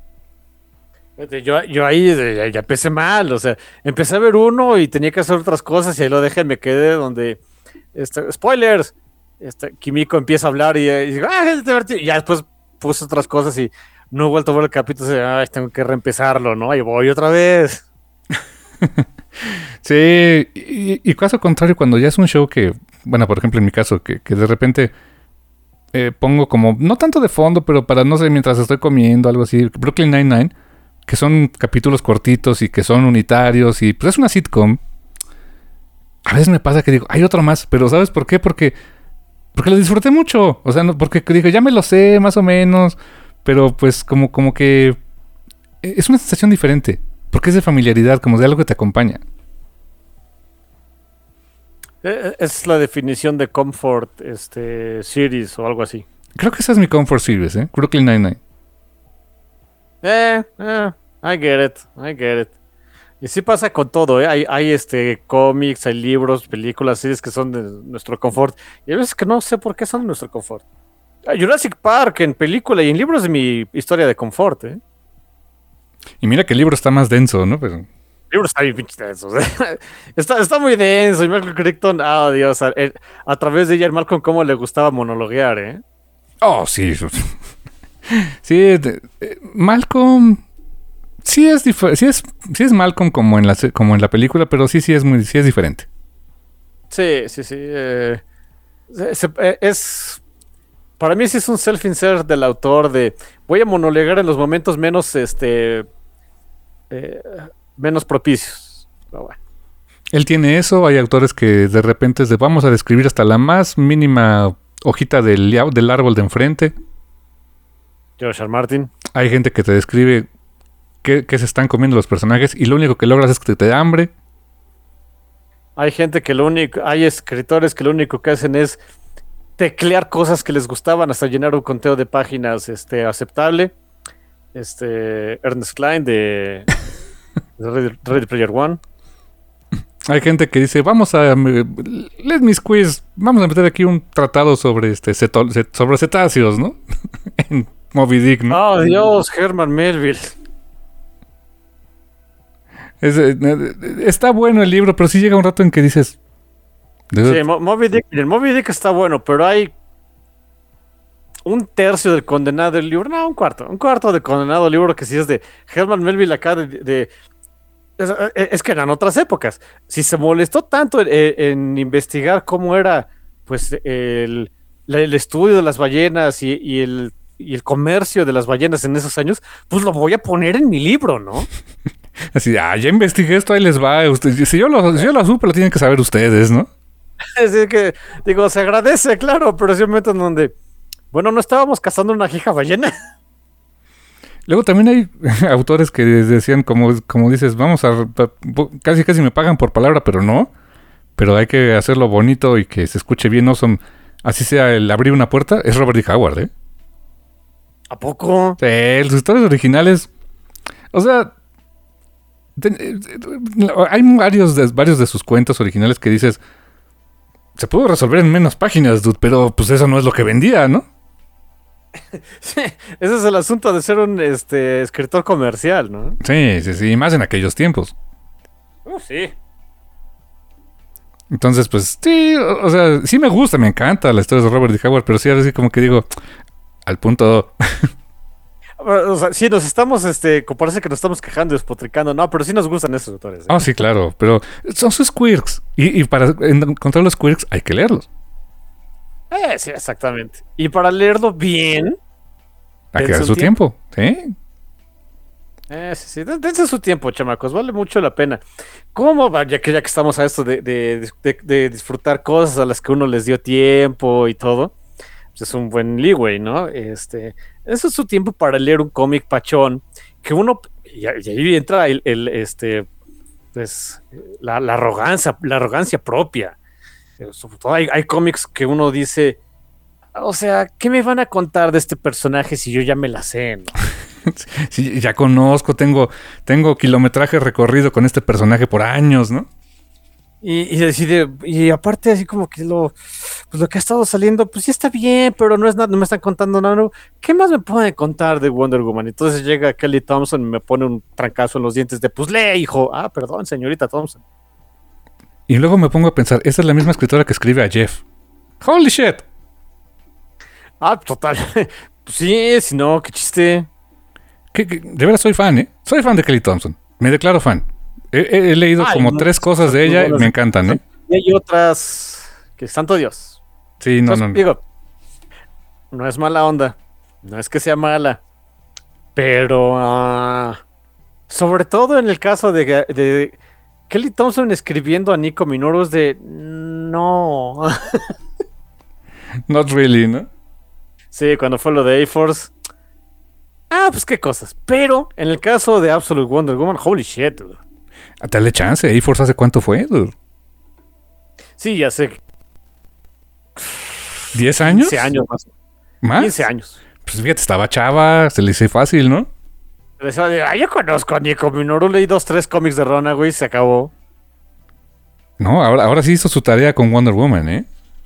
Yo, yo ahí de- ya, ya empecé mal, o sea, empecé a ver uno y tenía que hacer otras cosas y ahí lo dejé, me quedé donde, este, spoilers, este, Kimiko empieza a hablar y, y digo, ah, es divertido", y ya después puse otras cosas y no he vuelto a ver el capítulo, y, ay, tengo que reempezarlo, ¿no? Y voy otra vez. Sí, y, y caso contrario, cuando ya es un show que, bueno, por ejemplo en mi caso, que, que de repente eh, pongo como, no tanto de fondo, pero para, no sé, mientras estoy comiendo, algo así, Brooklyn Nine-Nine, que son capítulos cortitos y que son unitarios y pues es una sitcom. A veces me pasa que digo, hay otro más, pero ¿sabes por qué? Porque, porque lo disfruté mucho, o sea, no, porque digo, ya me lo sé más o menos, pero pues como, como que es una sensación diferente, porque es de familiaridad, como de algo que te acompaña. Eh, Es la definición de comfort, este, series o algo así. Creo que esa es mi comfort series, ¿eh? Brooklyn Nine-Nine. Eh, eh, I get it, I get it. Y sí pasa con todo, ¿eh? Hay, hay este, cómics, hay libros, películas, series que son de nuestro confort. Y hay veces que no sé por qué son de nuestro confort. Ah, Jurassic Park en película y en libros de mi historia de confort, ¿eh? Y mira que el libro está más denso, ¿no? Pero... El libro está bien pinche denso. O sea, está, está muy denso. Y Malcolm Crichton, ah, Dios, a, él- a través de ella, el Malcolm, cómo le gustaba monologuear, ¿eh? Oh, sí. Sí, de- eh, Malcolm... Sí es, dif- sí, es, sí es Malcolm como en, la, se- como en la película, pero sí, sí es, muy, sí es diferente. Sí, sí, sí. eh, se- se- eh, es. Para mí sí es un self-insert del autor de voy a monologar en los momentos menos, este, eh, menos propicios. Pero bueno. Él tiene eso, hay autores que de repente es de vamos a describir hasta la más mínima hojita del, lia- del árbol de enfrente. George R. R. Martin. Hay gente que te describe qué, qué se están comiendo los personajes y lo único que logras es que te dé hambre. Hay gente que lo único, hay escritores que lo único que hacen es teclear cosas que les gustaban hasta llenar un conteo de páginas, este, aceptable. Este, Ernest Cline de, de Ready, Ready Player One. Hay gente que dice, vamos a... eh, let me squeeze, vamos a meter aquí un tratado sobre este ceto- cet- sobre cetáceos, ¿no? En Moby Dick, ¿no? Oh, Dios, Herman Melville. Es, eh, eh, está bueno el libro, pero sí llega un rato en que dices... "Dude, Sí, Mo- Moby Dick, el Moby Dick está bueno, pero hay un tercio del condenado del libro, no, un cuarto, un cuarto del condenado del libro que sí es de Herman Melville acá de... de- es, es que eran otras épocas. Si se molestó tanto en, en investigar cómo era pues el, la- el estudio de las ballenas y, y el, y el comercio de las ballenas en esos años, pues lo voy a poner en mi libro, ¿no? Así, ah, ya investigué esto, ahí les va. Usted, si, yo lo, si yo lo supe, lo tienen que saber ustedes, ¿no? Así que, digo, se agradece, claro, pero es un momento en donde, bueno, no estábamos cazando una jija ballena. Luego también hay autores que decían, como, como dices, vamos a... Casi casi me pagan por palabra, pero no. Pero hay que hacerlo bonito y que se escuche bien. No son... Así sea el abrir una puerta. Es Robert D. Howard, ¿eh? ¿A poco? Sí, sus historias originales... O sea... te- hay varios de, varios de sus cuentos originales que dices... Se pudo resolver en menos páginas, dude, pero pues eso no es lo que vendía, ¿no? Sí, ese es el asunto de ser un este, escritor comercial, ¿no? Sí, sí, sí. Más en aquellos tiempos. Uh, sí. Entonces, pues, sí, o, o sea, sí me gusta, me encanta la historia de Robert D. Howard, pero sí, ahora sí como que digo, al punto... O sea, sí, nos estamos, este, co- parece que nos estamos quejando y despotricando, no, pero sí nos gustan esos autores. ¿eh? Oh, sí, claro, pero son sus quirks. Y, y para encontrar los quirks hay que leerlos. Eh, sí, exactamente. Y para leerlo bien, Hay que dense dar un su tiempo, ¿sí? Eh, sí, sí, dense su tiempo, chamacos, vale mucho la pena. ¿Cómo va? Ya que ya que estamos a esto de, de, de, de disfrutar cosas a las que uno les dio tiempo y todo, pues es un buen leeway, ¿no? Este, eso es su tiempo para leer un cómic pachón, que uno, y, y ahí entra el, el este, pues, la, la arrogancia, la arrogancia propia. Eh, Sobre todo hay, hay cómics que uno dice, o sea, ¿qué me van a contar de este personaje si yo ya me la sé, ¿no? Sí, ya conozco, tengo, tengo kilometraje recorrido con este personaje por años, ¿no? Y, y decide, y aparte así como que lo, pues lo que ha estado saliendo, pues sí está bien, pero no es nada, no me están contando nada nuevo. ¿Qué más me pueden contar de Wonder Woman? Entonces llega Kelly Thompson y me pone un trancazo en los dientes de, pues lee, hijo. Ah, perdón, señorita Thompson. Y luego me pongo a pensar, esta es la misma escritora que escribe a Jeff. ¡Holy shit! Ah, total. Pues sí, si no, qué chiste. ¿Qué, qué? De verdad soy fan, ¿eh? Soy fan de Kelly Thompson. Me declaro fan. He, he, he leído Ay, como no, tres cosas de ella y me encantan, ¿eh? Y hay otras que, santo Dios. Sí, no, Entonces, no, no. digo, no es mala onda, no es que sea mala, pero uh, sobre todo en el caso de, de Kelly Thompson escribiendo a Nico Minoru es de no. Not really, ¿no? Sí, cuando fue lo de A-Force. Ah, pues qué cosas. Pero en el caso de Absolute Wonder Woman, holy shit, dude. Dale chance. A-Force ¿hace cuánto fue, dude? Sí, ya sé. ¿Diez años? quince años más. ¿Más? quince años. Pues fíjate, estaba chava, se le hizo fácil, ¿no? Ah, yo conozco a Nico Minoru, leí dos, tres cómics de Rona, güey, se acabó. No, ahora, ahora sí hizo su tarea con Wonder Woman, ¿eh?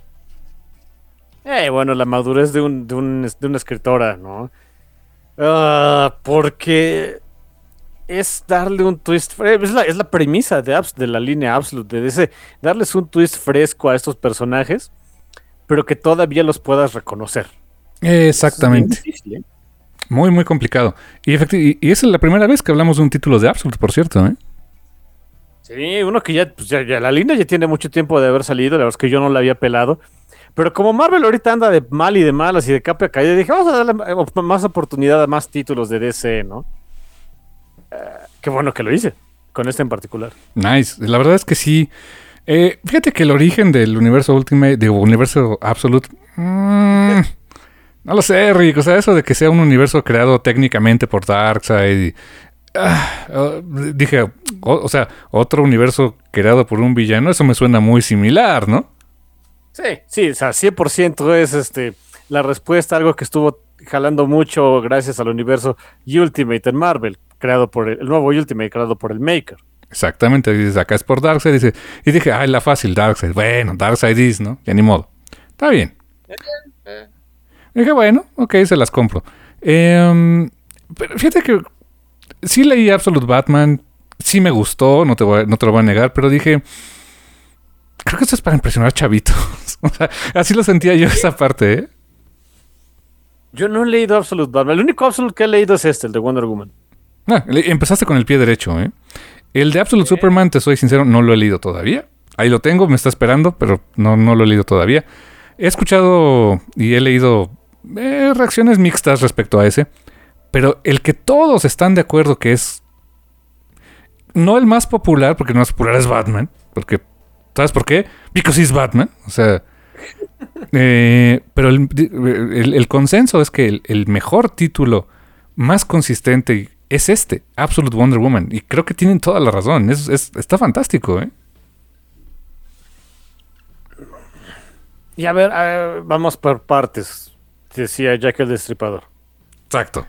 Eh, bueno, la madurez de, un, de, un, de una escritora, ¿no? Uh, porque es darle un twist. Es la, es la premisa de, de la línea Absolute, de ese, darles un twist fresco a estos personajes, pero que todavía los puedas reconocer. Exactamente. Es difícil, ¿eh? Muy, muy complicado. Y, y, y esa es la primera vez que hablamos de un título de Absolute, por cierto, ¿eh? Sí, uno que ya, pues ya, ya la línea ya tiene mucho tiempo de haber salido, la verdad es que yo no la había pelado. Pero como Marvel ahorita anda de mal y de malas y de capa caída, dije, vamos a darle más oportunidad a más títulos de D C, ¿no? Uh, qué bueno que lo hice, con este en particular. Nice. La verdad es que sí. Eh, fíjate que el origen del universo Ultimate, del universo Absolute, mmm, no lo sé, Rick. O sea, eso de que sea un universo creado técnicamente por Darkseid. Ah, uh, dije, o, o sea, otro universo creado por un villano, eso me suena muy similar, ¿no? Sí, sí, o sea, cien por ciento es este, la respuesta a algo que estuvo jalando mucho gracias al universo Ultimate en Marvel, creado por el, el nuevo Ultimate, creado por el Maker. Exactamente, dices, acá es por Darkseid, dice, y dije, ay, la fácil, Darkseid, bueno, Darkseid es, ¿no? Ya ni modo. Está bien. Y dije, bueno, ok, se las compro. Eh, pero fíjate que sí leí Absolute Batman, sí me gustó, no te, voy a, no te lo voy a negar, pero dije, creo que esto es para impresionar chavitos. O sea, así lo sentía yo esa parte, ¿eh? Yo no he leído Absolute Batman. El único Absolute que he leído es este, el de Wonder Woman. Ah, empezaste con el pie derecho, ¿eh? El de Absolute ¿Eh? Superman, te soy sincero, no lo he leído todavía. Ahí lo tengo, me está esperando, pero no, no lo he leído todavía. He escuchado y he leído eh, reacciones mixtas respecto a ese. Pero el que todos están de acuerdo que es... No el más popular, porque el más popular es Batman. Porque... ¿Sabes por qué? Because he's Batman. O sea... Eh, pero el, el, el consenso es que el, el mejor título más consistente es este, Absolute Wonder Woman. Y creo que tienen toda la razón. Es, es, está fantástico, ¿eh? Y a ver, a ver, vamos por partes. Decía Jack el Destripador. Exacto.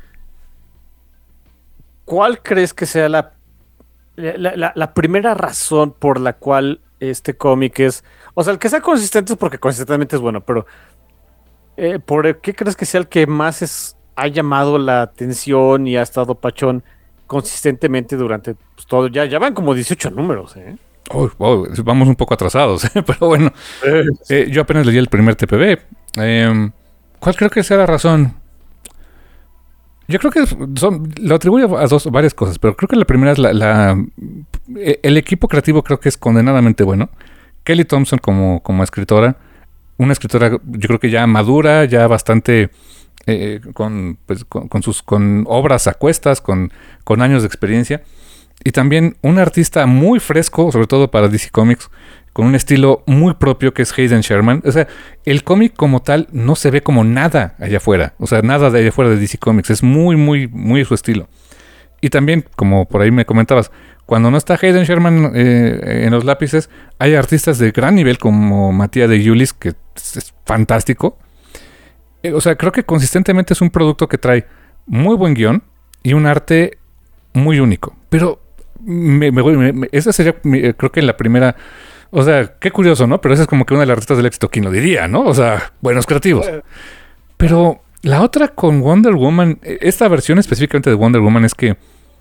¿Cuál crees que sea la, la, la, la primera razón por la cual este cómic es... O sea, el que sea consistente es porque consistentemente es bueno, pero eh, ¿por qué crees que sea el que más es, ha llamado la atención y ha estado pachón consistentemente durante pues, todo? Ya, ya van como dieciocho números, ¿eh? Oh, oh, vamos un poco atrasados, ¿eh? Pero bueno. Eh, yo apenas leí el primer T P B. Eh, ¿Cuál creo que sea la razón? Yo creo que son, lo atribuyo a dos, varias cosas, pero creo que la primera es la, la... El equipo creativo creo que es condenadamente bueno. Kelly Thompson como, como escritora, una escritora yo creo que ya madura, ya bastante eh, con, pues, con, con sus con obras a cuestas, con, con años de experiencia. Y también un artista muy fresco, sobre todo para D C Comics, con un estilo muy propio que es Hayden Sherman. O sea, el cómic como tal no se ve como nada allá afuera. O sea, nada de allá afuera de D C Comics. Es muy, muy, muy su estilo. Y también, como por ahí me comentabas, cuando no está Hayden Sherman eh, en los lápices, hay artistas de gran nivel como Matías de Yulis, que es, es fantástico. Eh, o sea, creo que consistentemente es un producto que trae muy buen guión y un arte muy único. Pero me, me, me, esa sería, me, creo que la primera... O sea, qué curioso, ¿no? Pero esa es como que una de las recetas del éxito, ¿quién lo diría, no? O sea, buenos creativos. Pero la otra con Wonder Woman, esta versión específicamente de Wonder Woman es que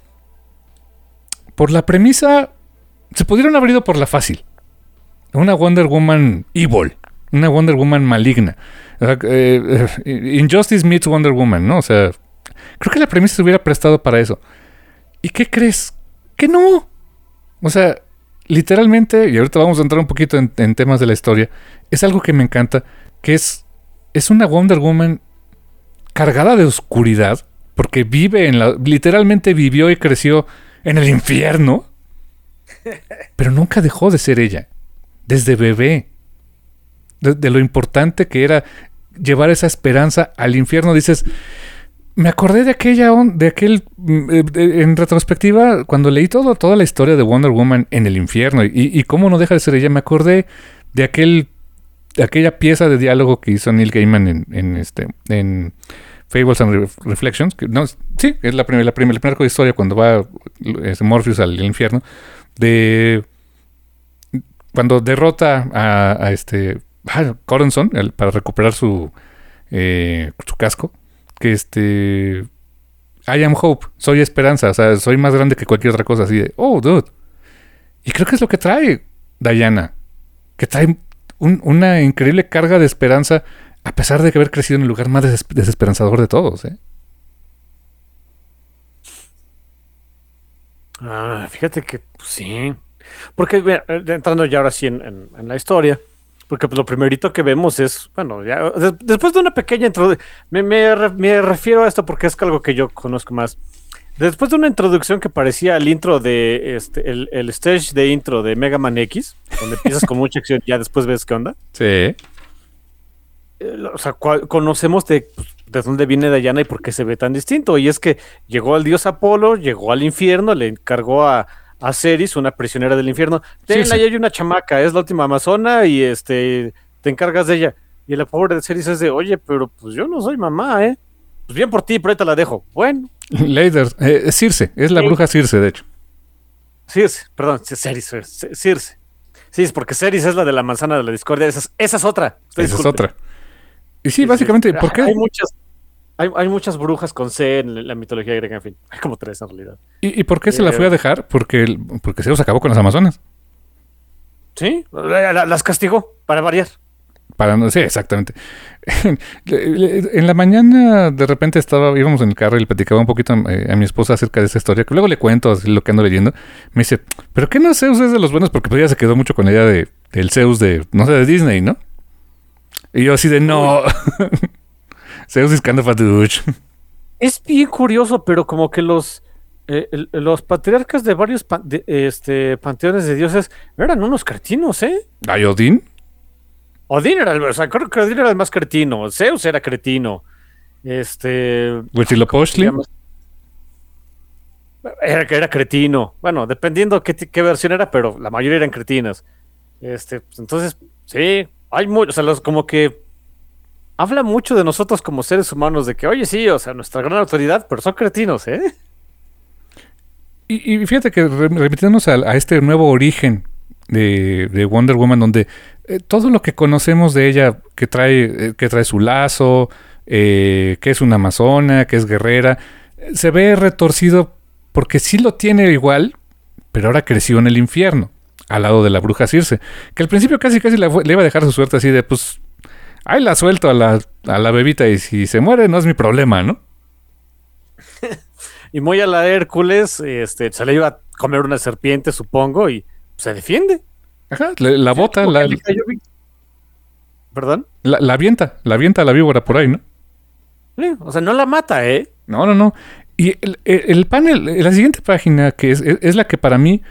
por la premisa se pudieron haber ido por la fácil. Una Wonder Woman evil, una Wonder Woman maligna. O sea, eh, Injustice meets Wonder Woman, ¿no? O sea, creo que la premisa se hubiera prestado para eso. ¿Y qué crees? Que no. O sea, literalmente, y ahorita vamos a entrar un poquito en, en temas de la historia, es algo que me encanta, que es, es una Wonder Woman cargada de oscuridad, porque vive en la... Literalmente vivió y creció en el infierno, pero nunca dejó de ser ella, desde bebé. De, de lo importante que era llevar esa esperanza al infierno, dices... Me acordé de aquella, de aquel, en retrospectiva, cuando leí todo, toda la historia de Wonder Woman en el infierno y, y cómo no deja de ser ella, me acordé de aquel, de aquella pieza de diálogo que hizo Neil Gaiman en, en este, en Fables and Reflections, que no, sí, es la primera, la primera, el primer arco de historia cuando va es, Morpheus al infierno, de cuando derrota a, a este a Corazon para recuperar su eh, su casco. Que este... I am hope. Soy esperanza. O sea, soy más grande que cualquier otra cosa. Así de... Oh, dude. Y creo que es lo que trae Diana. Que trae un, una increíble carga de esperanza a pesar de que haber crecido en el lugar más des- desesperanzador de todos, ¿eh? Ah, fíjate que pues, sí. Porque mira, entrando ya ahora sí en, en, en la historia... Porque pues, lo primerito que vemos es, bueno, ya, de, después de una pequeña introducción, me, me, me refiero a esto porque es algo que yo conozco más. Después de una introducción que parecía el intro de, este, el, el stage de intro de Mega Man X, donde empiezas con mucha acción y ya después ves qué onda. Sí. Eh, o sea, cual, conocemos de, pues, de dónde viene Diana y por qué se ve tan distinto. Y es que llegó al dios Apolo, llegó al infierno, le encargó a... a Ceres, una prisionera del infierno. Tenla, sí, sí. Ahí hay una chamaca, es la última amazona y este te encargas de ella. Y la pobre de Ceres es de, oye, pero pues yo no soy mamá, ¿eh? Pues bien por ti, pero ahorita la dejo. Bueno. Later, eh, Circe, es la sí. bruja Circe, de hecho. Circe, perdón, Ceres, Circe. Sí, es porque Ceres es la de la manzana de la discordia, esa es, esa es otra. Esa disculpe. es otra. Y sí, sí básicamente, sí. ¿por qué? Hay muchas... Hay, hay muchas brujas con C en la mitología griega, en fin. Hay como tres en realidad. ¿Y, y por qué eh, se la fue a dejar? Porque, porque Zeus acabó con las amazonas. Sí, la, la, las castigó, para variar. Para no, sí, exactamente. En la mañana, de repente estaba, íbamos en el carro y le platicaba un poquito a, a mi esposa acerca de esa historia, que luego le cuento así lo que ando leyendo. Me dice, ¿pero qué no Zeus es de los buenos? Porque pues ella se quedó mucho con la idea de, del Zeus de, no sé, de Disney, ¿no? Y yo así de, no... Zeus is kind of a douche. Es bien curioso, pero como que los eh, los patriarcas de varios pan, de, este, panteones de dioses eran unos cretinos, ¿eh? ¿Ay, Odín? Odín era el, o sea, creo que Odín era el más cretino. Zeus era cretino. Este... ¿Huitzilopochtli? Era, era cretino. Bueno, dependiendo qué, qué versión era, pero la mayoría eran cretinas. Este, pues, entonces, sí, hay muchos, o sea, los como que habla mucho de nosotros como seres humanos, de que, oye, sí, o sea, nuestra gran autoridad, pero son cretinos, ¿eh? Y, y fíjate que remitiéndonos a, a este nuevo origen de, de Wonder Woman, donde eh, todo lo que conocemos de ella, que trae, eh, que trae su lazo, eh, que es una amazona, que es guerrera, eh, se ve retorcido porque sí lo tiene igual, pero ahora creció en el infierno, al lado de la bruja Circe, que al principio casi casi le, le iba a dejar su suerte así de, pues... Ahí la suelto a la, a la bebita y si se muere no es mi problema, ¿no? Y muy a la Hércules, este, se le iba a comer una serpiente, supongo, y se defiende. Ajá, le, la bota, sí, la... ¿Perdón? La, la avienta, la avienta a la víbora por ahí, ¿no? Sí, o sea, no la mata, ¿eh? No, no, no. Y el, el, el panel, la siguiente página, que es, es, es la que para mí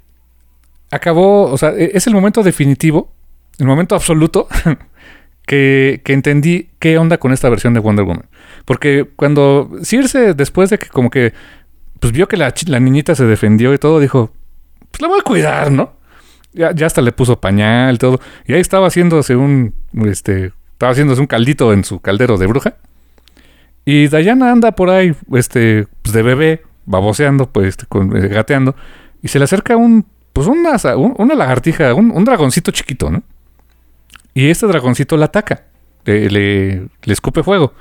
acabó, o sea, es el momento definitivo, el momento absoluto que, que entendí qué onda con esta versión de Wonder Woman. Porque cuando Circe, después de que como que pues vio que la, la niñita se defendió y todo, dijo, pues la voy a cuidar, ¿no? Ya, ya hasta le puso pañal y todo. Y ahí estaba haciéndose un, este, estaba haciéndose un caldito en su caldero de bruja. Y Diana anda por ahí, este, pues de bebé, baboseando, pues, este, con, eh, gateando. Y se le acerca un, pues una, un, una lagartija, un, un dragoncito chiquito, ¿no? Y este dragoncito la ataca. Le, le, le escupe fuego.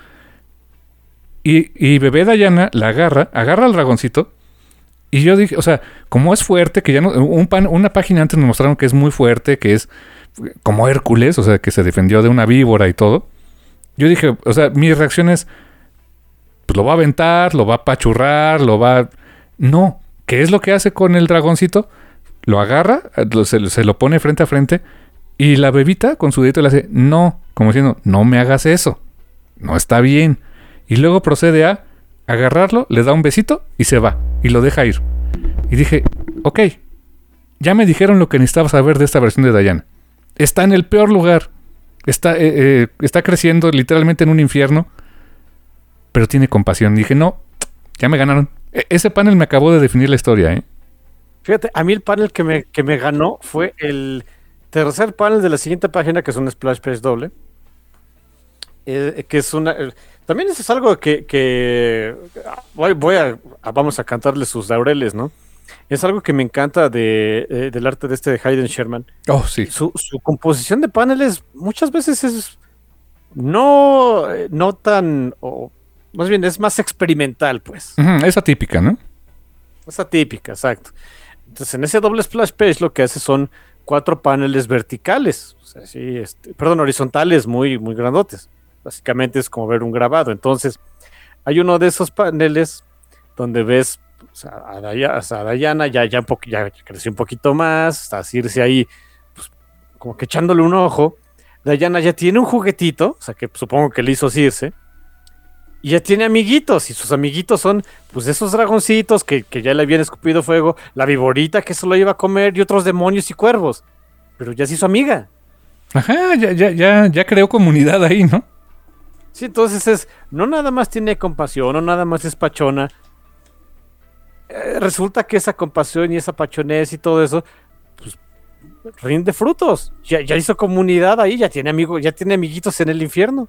Y, y bebé Diana la agarra, agarra al dragoncito. Y yo dije, o sea, como es fuerte, que ya no... Un pan, una página antes nos mostraron que es muy fuerte, que es como Hércules, o sea, que se defendió de una víbora y todo. Yo dije, o sea, mi reacción es, pues lo va a aventar, lo va a apachurrar, lo va... No, ¿qué es lo que hace con el dragoncito? Lo agarra, lo, se, se lo pone frente a frente, y la bebita con su dedito le hace, no, como diciendo, no me hagas eso, no está bien. Y luego procede a agarrarlo, le da un besito y se va. Y lo deja ir. Y dije, ok, ya me dijeron lo que necesitaba saber de esta versión de Diana. Está en el peor lugar. Está, eh, eh, está creciendo literalmente en un infierno. Pero tiene compasión. Y dije, no, ya me ganaron. E- ese panel me acabó de definir la historia, ¿eh? Fíjate, a mí el panel que me, que me ganó fue el tercer panel de la siguiente página, que es un splash page doble. Eh, que es una... Eh, también eso es algo que, que voy, voy a, a- vamos a cantarle sus laureles, ¿no? Es algo que me encanta de, eh, del arte de este de Hayden Sherman. Oh, sí. Su, su composición de paneles muchas veces es no, eh, no tan, o más bien es más experimental, pues. Ujú, esa típica, ¿no? Es atípica, exacto. Entonces, en ese doble splash page lo que hace son cuatro paneles verticales, o sea, sí, este, perdón, horizontales muy, muy grandotes. Básicamente es como ver un grabado. Entonces, hay uno de esos paneles donde ves, o sea, a, Daya- o sea, a Diana ya, ya, un poqu- ya creció un poquito más, está Circe ahí, pues, como que echándole un ojo. Diana ya tiene un juguetito, o sea, que supongo que le hizo Circe, y ya tiene amiguitos, y sus amiguitos son, pues, esos dragoncitos que, que ya le habían escupido fuego, la viborita que se lo iba a comer, y otros demonios y cuervos. Pero ya se hizo amiga. Ajá, ya, ya, ya, ya creó comunidad ahí, ¿no? Sí, entonces es, no nada más tiene compasión, no nada más es pachona. Eh, resulta que esa compasión y esa pachonez y todo eso, pues, rinde frutos. Ya, ya hizo comunidad ahí, ya tiene amigos, ya tiene amiguitos en el infierno.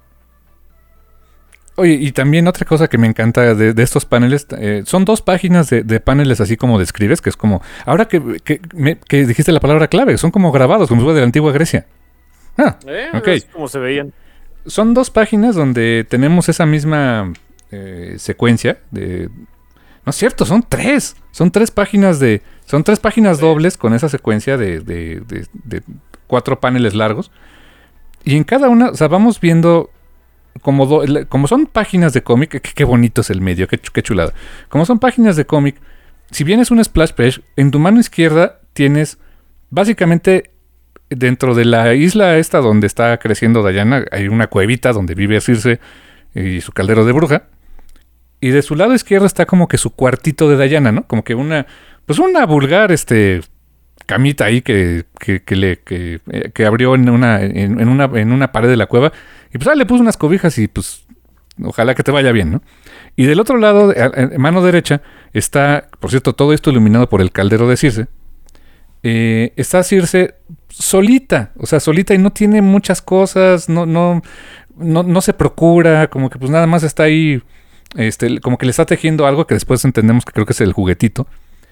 Oye, y también otra cosa que me encanta de, de estos paneles, eh, son dos páginas de, de paneles así como describes, que es como, ahora que, que, me- que dijiste la palabra clave, son como grabados, como si fuera de la antigua Grecia. Ah, Eh, ok. Es como se veían. Son dos páginas donde tenemos esa misma eh, secuencia de... No es cierto, son tres. Son tres páginas de... Son tres páginas dobles con esa secuencia de, de, de- de cuatro paneles largos. Y en cada una, o sea, vamos viendo como, do- la- como son páginas de cómic, qué, qué bonito es el medio, qué, chu- qué chulada. Como son páginas de cómic, si bien es un splash page, en tu mano izquierda tienes básicamente dentro de la isla esta donde está creciendo Diana, hay una cuevita donde vive Circe y su caldero de bruja. Y de su lado izquierdo está como que su cuartito de Diana, ¿no? Como que una, pues una vulgar, este, camita ahí que, que, que le, que, eh, que abrió en una, en, en una, en una pared de la cueva. Y pues ah, le puso unas cobijas y pues ojalá que te vaya bien, ¿no? Y del otro lado, a- a- mano derecha, está, por cierto, todo esto iluminado por el caldero de Circe. Eh, está Circe solita, o sea, solita y no tiene muchas cosas, no, no, no, no se procura, como que pues nada más está ahí, este, como que le está tejiendo algo que después entendemos que creo que es el juguetito.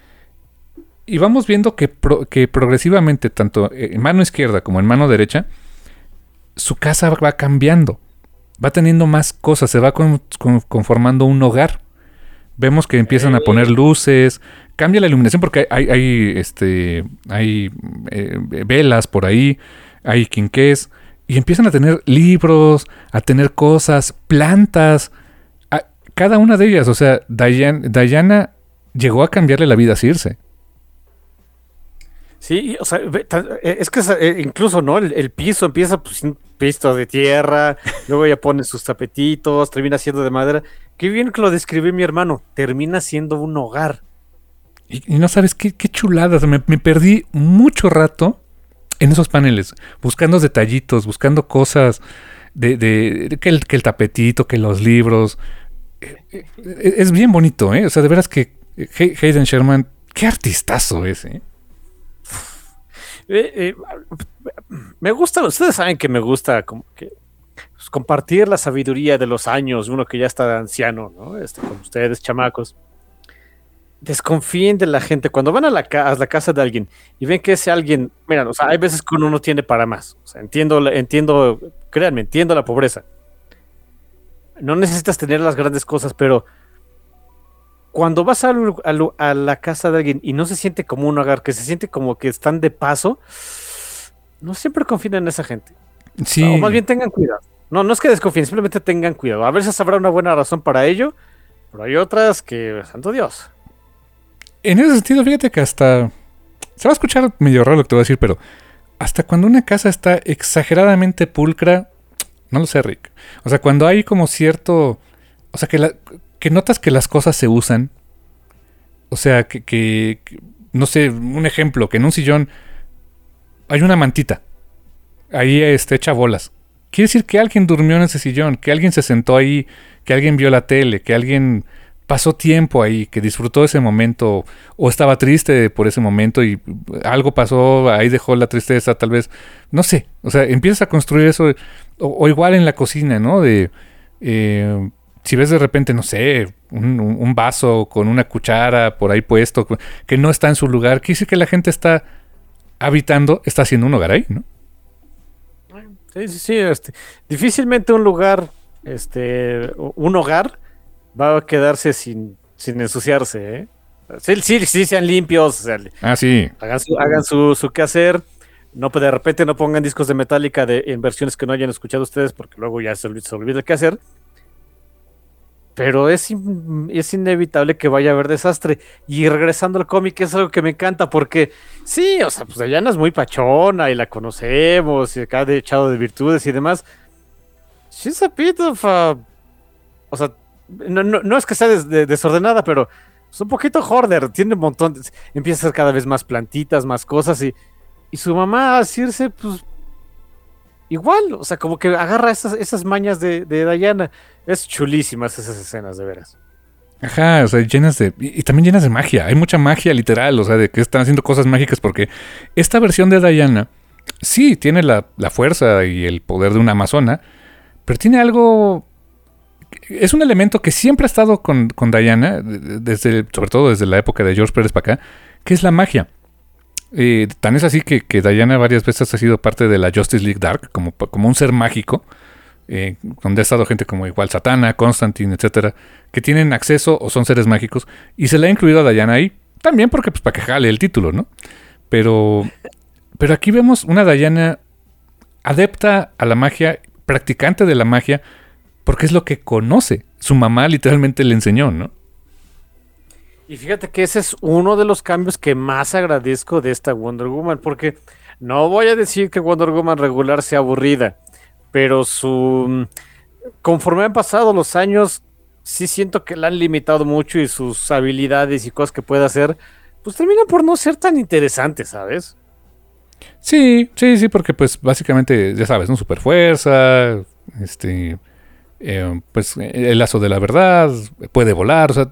Y vamos viendo que, pro- que progresivamente, tanto en mano izquierda como en mano derecha, su casa va cambiando, va teniendo más cosas, se va con- con- conformando un hogar. Vemos que empiezan a poner luces, cambia la iluminación porque hay, hay, este, hay eh, velas por ahí, hay quinqués, y empiezan a tener libros, a tener cosas, plantas, a- cada una de ellas. O sea, Diana, Diana llegó a cambiarle la vida a Circe. Sí, o sea, ve, ta- eh, es que eh, incluso, ¿no? El, el piso empieza pues un piso de tierra, luego ya pone sus tapetitos, termina siendo de madera. Qué bien que lo describió mi hermano, termina siendo un hogar. Y, y no sabes qué, qué chulada. O sea, me, me perdí mucho rato en esos paneles, buscando detallitos, buscando cosas de, de, de que, el, que el tapetito, que los libros. Eh, eh, Es bien bonito, ¿eh? O sea, de veras que Hay- Hayden Sherman, qué artistazo es, ¿eh? Eh, eh, me gusta, ustedes saben que me gusta como que pues, compartir la sabiduría de los años, uno que ya está anciano, ¿no? Este, como ustedes, chamacos. Desconfíen de la gente. Cuando van a la, ca- a la casa de alguien y ven que ese alguien, miren, o sea, hay veces que uno no tiene para más. O sea, entiendo, la- entiendo, créanme, entiendo la pobreza. No necesitas tener las grandes cosas, pero cuando vas a, lu- a lu- a la casa de alguien y no se siente como un hogar, que se siente como que están de paso, no siempre confíen en esa gente. O sea, o más Sí, bien tengan cuidado. No, no es que desconfíen, simplemente tengan cuidado. A veces habrá una buena razón para ello, pero hay otras que, santo Dios. en ese sentido, fíjate que hasta... Se va a escuchar medio raro lo que te voy a decir, pero hasta cuando una casa está exageradamente pulcra, no lo sé, Rick. O sea, cuando hay como cierto... O sea, que, la- que notas que las cosas se usan. O sea, que, que- que- no sé, un ejemplo, que en un sillón hay una mantita. Ahí este, hecha bolas. Quiere decir que alguien durmió en ese sillón, que alguien se sentó ahí, que alguien vio la tele, que alguien pasó tiempo ahí, que disfrutó ese momento o estaba triste por ese momento y algo pasó, ahí dejó la tristeza, tal vez, no sé, o sea, empiezas a construir eso, o, o igual en la cocina, ¿no? De, eh, si ves de repente, no sé, un, un- un vaso con una cuchara por ahí puesto, que no está en su lugar, quiere decir que la gente está habitando, está haciendo un hogar ahí, ¿no? Sí, sí, sí, este, difícilmente un lugar, este, un hogar va a quedarse sin, sin ensuciarse, ¿eh? Sí, sí, sí, sean limpios, o sea, Ah, sí. hagan su, hagan su, su quehacer, no, de repente no pongan discos de Metallica de, en versiones que no hayan escuchado ustedes, porque luego ya se, olvid- se olvida el quehacer, pero es, in- es inevitable que vaya a haber desastre. Y regresando al cómic, es algo que me encanta, porque sí, o sea, pues Dayana es muy pachona y la conocemos, y acá de echado de virtudes y demás. She's a bit of a- o sea, no, no, no es que sea des- de- desordenada, pero es un poquito hoarder, tiene un montón, de- empieza a hacer cada vez más plantitas, más cosas, y, y su mamá, a Circe, pues igual, o sea, como que agarra esas, esas mañas de, de Diana. Es chulísimas esas escenas, de veras. Ajá, o sea, llenas de... Y, y también llenas de magia. Hay mucha magia literal, o sea, de que están haciendo cosas mágicas porque esta versión de Diana sí tiene la, la fuerza y el poder de una amazona, pero tiene algo... Es un elemento que siempre ha estado con, con Diana, de- desde, sobre todo desde la época de George Pérez para acá, que es la magia. Eh, tan es así que, que Diana varias veces ha sido parte de la Justice League Dark, como, como un ser mágico, eh, donde ha estado gente como igual Satana, Constantine, etcétera, que tienen acceso o son seres mágicos, y se le ha incluido a Diana ahí, también porque pues para que jale el título, ¿no? Pero, pero aquí vemos una Diana adepta a la magia, practicante de la magia, porque es lo que conoce. Su mamá literalmente le enseñó, ¿no? Y fíjate que ese es uno de los cambios que más agradezco de esta Wonder Woman, porque no voy a decir que Wonder Woman regular sea aburrida, pero su conforme han pasado los años, sí siento que la han limitado mucho y sus habilidades y cosas que puede hacer, pues terminan por no ser tan interesantes, ¿sabes? Sí, sí, sí, porque pues básicamente, ya sabes, ¿no? Super fuerza, este, eh, pues el lazo de la verdad, puede volar, o sea,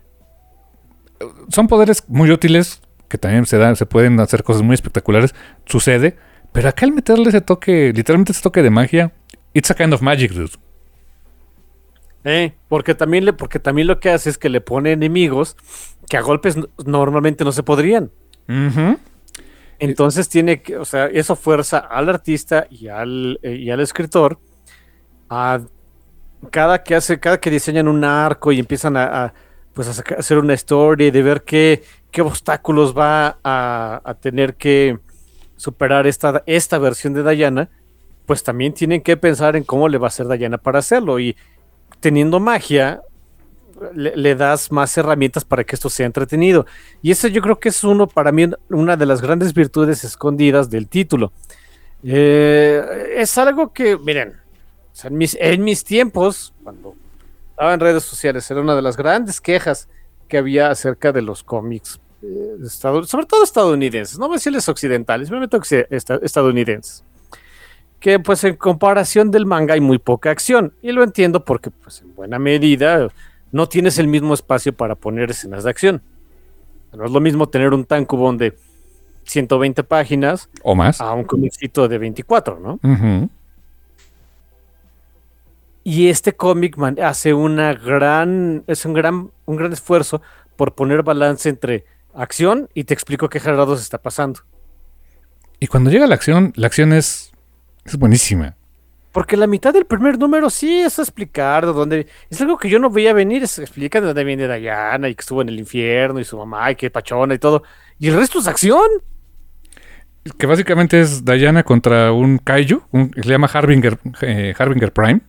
son poderes muy útiles que también se dan, se pueden hacer cosas muy espectaculares, sucede, pero acá al meterle ese toque, literalmente ese toque de magia, it's a kind of magic, dude. Eh, porque también le, porque también lo que hace es que le pone enemigos que a golpes n- normalmente no se podrían. Ujú. Entonces tiene que, o sea, eso fuerza al artista y al, eh, y al escritor a cada que hace, cada que diseñan un arco y empiezan a, a, pues a saca- hacer una historia y de ver qué, qué obstáculos va a, a tener que superar esta, esta versión de Diana, pues también tienen que pensar en cómo le va a hacer Diana para hacerlo. Y teniendo magia, le, le das más herramientas para que esto sea entretenido. Y eso yo creo que es uno, para mí, una de las grandes virtudes escondidas del título. Eh, es algo que, miren, o sea, en, mis, en mis tiempos, cuando estaba en redes sociales, era una de las grandes quejas que había acerca de los cómics, eh, estad- sobre todo estadounidenses, no voy a decirles occidentales, me meto occ- esta- estadounidenses, que pues en comparación del manga hay muy poca acción, y lo entiendo porque pues en buena medida no tienes el mismo espacio para poner escenas de acción. No es lo mismo tener un tankobon de ciento veinte páginas O más. a un comicito de veinticuatro, ¿no? Ujú. Y este cómic man, hace una gran, es un gran, un gran esfuerzo por poner balance entre acción y te explico qué jarados está pasando. Y cuando llega la acción, la acción es, es buenísima. Porque la mitad del primer número sí es explicar de dónde. Es algo que yo no veía venir. Es, explica de dónde viene Diana y que estuvo en el infierno y su mamá y que pachona y todo. Y el resto es acción. Que básicamente es Diana contra un kaiju, un, se llama Harbinger, eh, Harbinger Prime.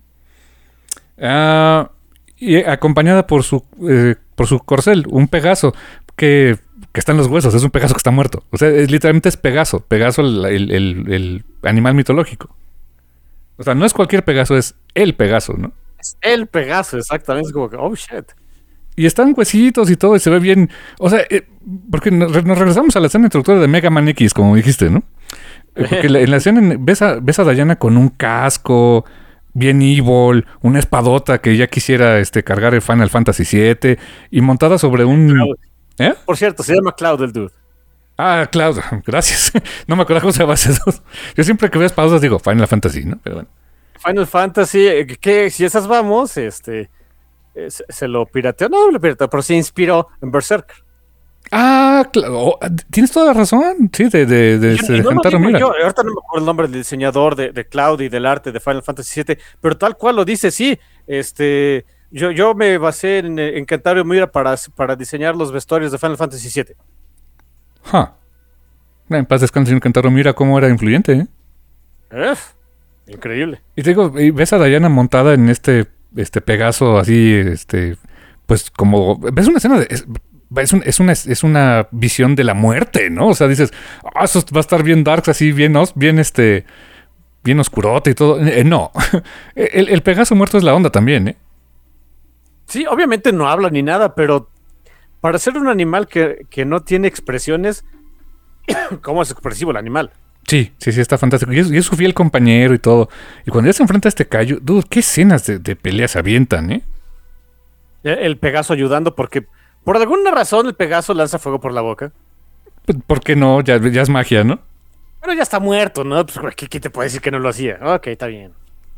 Ah, y acompañada por su eh, por su corcel, un Pegaso que, que está en los huesos, es un Pegaso que está muerto. O sea, es, literalmente es Pegaso, Pegaso el, el, el, el animal mitológico. O sea, no es cualquier Pegaso, es el Pegaso, ¿no? Es el Pegaso, exactamente. Es como que, oh shit. Y están huesitos y todo, y se ve bien. O sea, eh, porque nos, nos regresamos a la escena introductoria de Mega Man X, como dijiste, ¿no? Eh, Porque la- en la escena en- ves a, ves a Diana con un casco, bien evil, una espadota que ya quisiera este, cargar el Final Fantasy siete, y montada sobre un. Cloud. ¿Eh? Por cierto, se llama Cloud el dude. Ah, Cloud, gracias. No me acuerdo cómo se llama ese dos. Yo siempre que veo espadotas digo Final Fantasy, ¿no? Pero bueno. Final Fantasy, eh, que si esas vamos, este, eh, se, se lo pirateó, no lo pirateó, pero se inspiró en Berserker. Ah, claro. Oh, tienes toda la razón. Sí, de, de, de, Yo, de y no lo Kentaro digo Miura. yo, ahorita no me acuerdo el nombre del diseñador de, de Cloud y del arte de Final Fantasy siete, pero tal cual lo dice, sí. Este, yo, yo me basé en, en Kentaro Miura para, para diseñar los vestuarios de Final Fantasy siete. Ja. En paz descanse, señor Kentaro Miura, cómo era influyente, ¿eh? Uf, increíble. Y te digo, y ves a Diana montada en este, este Pegaso así, este, pues como, ves una escena de, es, es, un- es una, es una visión de la muerte, ¿no? O sea, dices, ah, eso va a estar bien darks, así, bien, os- bien, este, bien oscurote y todo. Eh, no, el, el Pegaso muerto es la onda también, ¿eh? Sí, obviamente no habla ni nada, pero para ser un animal que, que no tiene expresiones, ¿cómo es expresivo el animal? Sí, sí, sí, está fantástico. Y es, y es su fiel compañero y todo. Y cuando ya se enfrenta a este Kaiju, dude, qué escenas de, de peleas avientan, ¿eh? El el Pegaso ayudando porque por alguna razón el Pegaso lanza fuego por la boca. Pues, ¿por qué no? Ya, ya es magia, ¿no? Pero ya está muerto, ¿no? Pues, ¿qué, qué te puede decir que no lo hacía? Ok, está bien.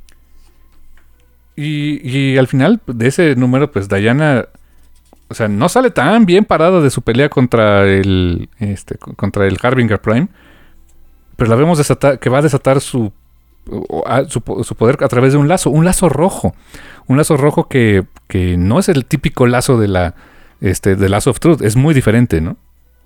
Y, y al final de ese número, pues Diana, o sea, no sale tan bien parada de su pelea contra el, este, co- contra el Harbinger Prime, pero la vemos desatar, que va a desatar su, o- a- su, po- su poder a través de un lazo, un lazo rojo, un lazo rojo que, que no es el típico lazo de la, este, de Lazo of Truth, es muy diferente, ¿no?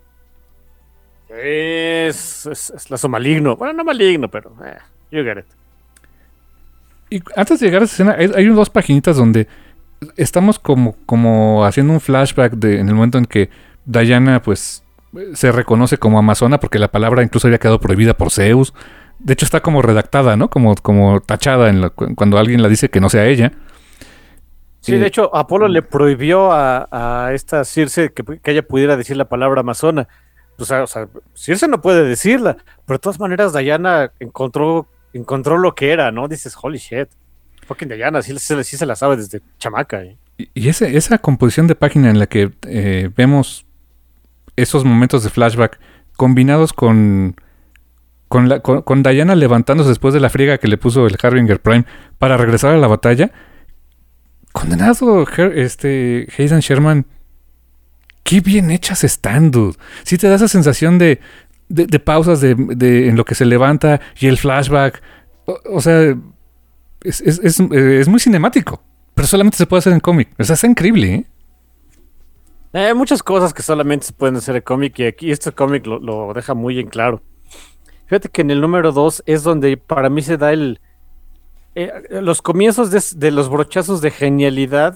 Es, es, es lazo maligno. Bueno, no maligno, pero eh, you get it. Y antes de llegar a esa escena, hay, hay dos paginitas donde estamos como, como haciendo un flashback de, en el momento en que Diana, pues, se reconoce como amazona, porque la palabra incluso había quedado prohibida por Zeus. De hecho, está como redactada, ¿no? Como, como tachada en la- cu- cuando alguien la dice que no sea ella. Sí, Eh, de hecho, Apolo le prohibió a, a esta Circe que, que ella pudiera decir la palabra amazona. O sea, o sea, Circe no puede decirla, pero de todas maneras Diana encontró, encontró lo que era, ¿no? Dices, holy shit. Fucking Diana, sí, sí, sí se la sabe desde chamaca. ¿Eh? Y y ese, esa composición de página en la que eh, vemos esos momentos de flashback combinados con, con, la, con, con Diana levantándose después de la friega que le puso el Harbinger Prime para regresar a la batalla. Condenado, Her- este, Hayden Sherman. Qué bien hechas están, dude. Sí te da esa sensación de, de, de pausas de, de- en lo que se levanta y el flashback. O, o sea, es, es, es, eh, es muy cinemático. Pero solamente se puede hacer en cómic. O sea, está increíble, ¿eh? Hay muchas cosas que solamente se pueden hacer en cómic y aquí este cómic lo, lo deja muy en claro. Fíjate que en el número dos es donde para mí se da el... eh, los comienzos de, de los brochazos de genialidad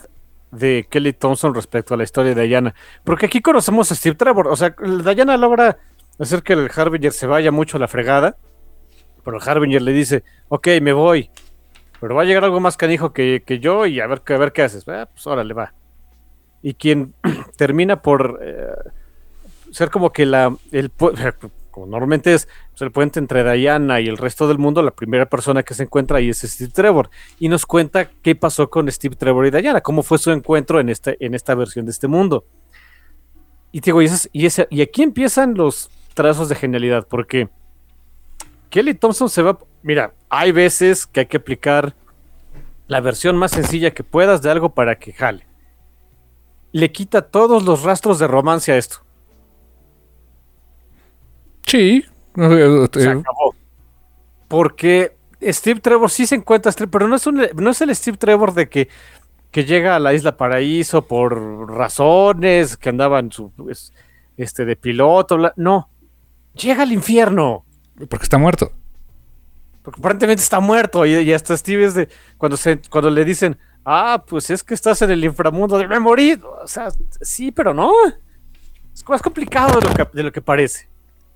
de Kelly Thompson respecto a la historia de Diana. Porque aquí conocemos a Steve Trevor. O sea, Diana logra hacer que el Harbinger se vaya mucho a la fregada, pero el Harbinger le dice, ok, me voy, pero va a llegar algo más canijo que, que yo y a ver, a ver qué haces. Ah, pues órale, va. Y quien termina por eh, ser como que la el como normalmente es pues el puente entre Diana y el resto del mundo, la primera persona que se encuentra ahí es Steve Trevor, y nos cuenta qué pasó con Steve Trevor y Diana, cómo fue su encuentro en, este, en esta versión de este mundo. Y, digo, y, esas, y, ese, y aquí empiezan los trazos de genialidad, porque Kelly Thompson se va... Mira, hay veces que hay que aplicar la versión más sencilla que puedas de algo para que jale. Le quita todos los rastros de romance a esto. Sí. Se acabó. Porque Steve Trevor sí se encuentra, pero no es, un, no es el Steve Trevor de que, que llega a la Isla Paraíso por razones, que andaban su, este, de piloto. Bla, no. Llega al infierno. Porque está muerto. Porque aparentemente está muerto. Y, y hasta Steve es de. Cuando, se, cuando le dicen, ah, pues es que estás en el inframundo, de me morí. O sea, sí, pero no. Es más complicado de lo que, de lo que parece.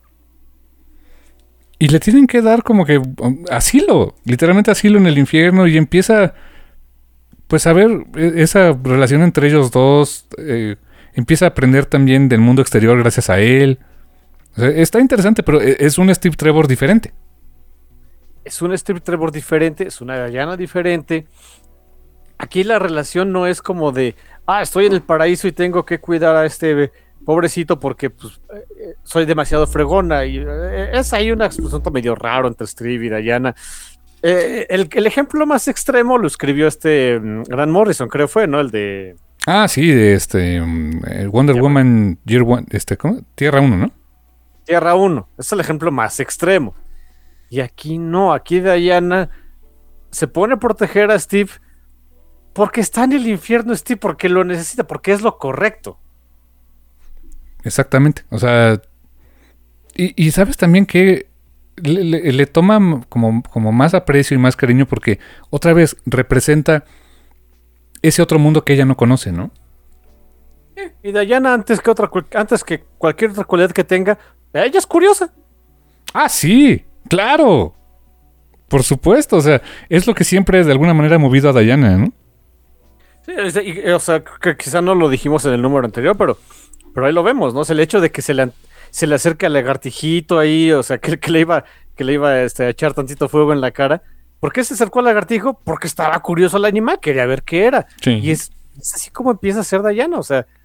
Y le tienen que dar como que asilo, literalmente asilo en el infierno, y empieza pues a ver esa relación entre ellos dos, eh, empieza a aprender también del mundo exterior gracias a él. O sea, está interesante, pero es un Steve Trevor diferente. Es un Steve Trevor diferente, es una Diana diferente. Aquí la relación no es como de, ah, estoy en el paraíso y tengo que cuidar a este pobrecito porque pues, eh, soy demasiado fregona. Y eh, es ahí un asunto medio raro entre Steve y Diana. Eh, el, el ejemplo más extremo lo escribió este um, Grant Morrison, creo fue, ¿no? El de... Ah, sí, de este um, Wonder Tierra. Woman Year One, este, ¿cómo? Tierra uno, ¿no? Tierra uno, es el ejemplo más extremo. Y aquí no, aquí Diana se pone a proteger a Steve porque está en el infierno Steve, porque lo necesita, porque es lo correcto. Exactamente, o sea, y, y sabes también que le, le, le toma como, como más aprecio y más cariño porque otra vez representa ese otro mundo que ella no conoce, ¿no? Y Diana, antes que otra, antes que cualquier otra cualidad que tenga, ella es curiosa. Ah, sí, claro, por supuesto, o sea, es lo que siempre de alguna manera ha movido a Diana, ¿no? Sí, y, o sea, que quizá no lo dijimos en el número anterior, pero Pero ahí lo vemos, ¿no? O sea, el hecho de que se le, se le acerca al lagartijito ahí, o sea, que, que le iba, que le iba este, a echar tantito fuego en la cara. ¿Por qué se acercó al lagartijo? Porque estaba curioso el animal, quería ver qué era. Sí. Y es, es así como empieza a ser Diana, o sea.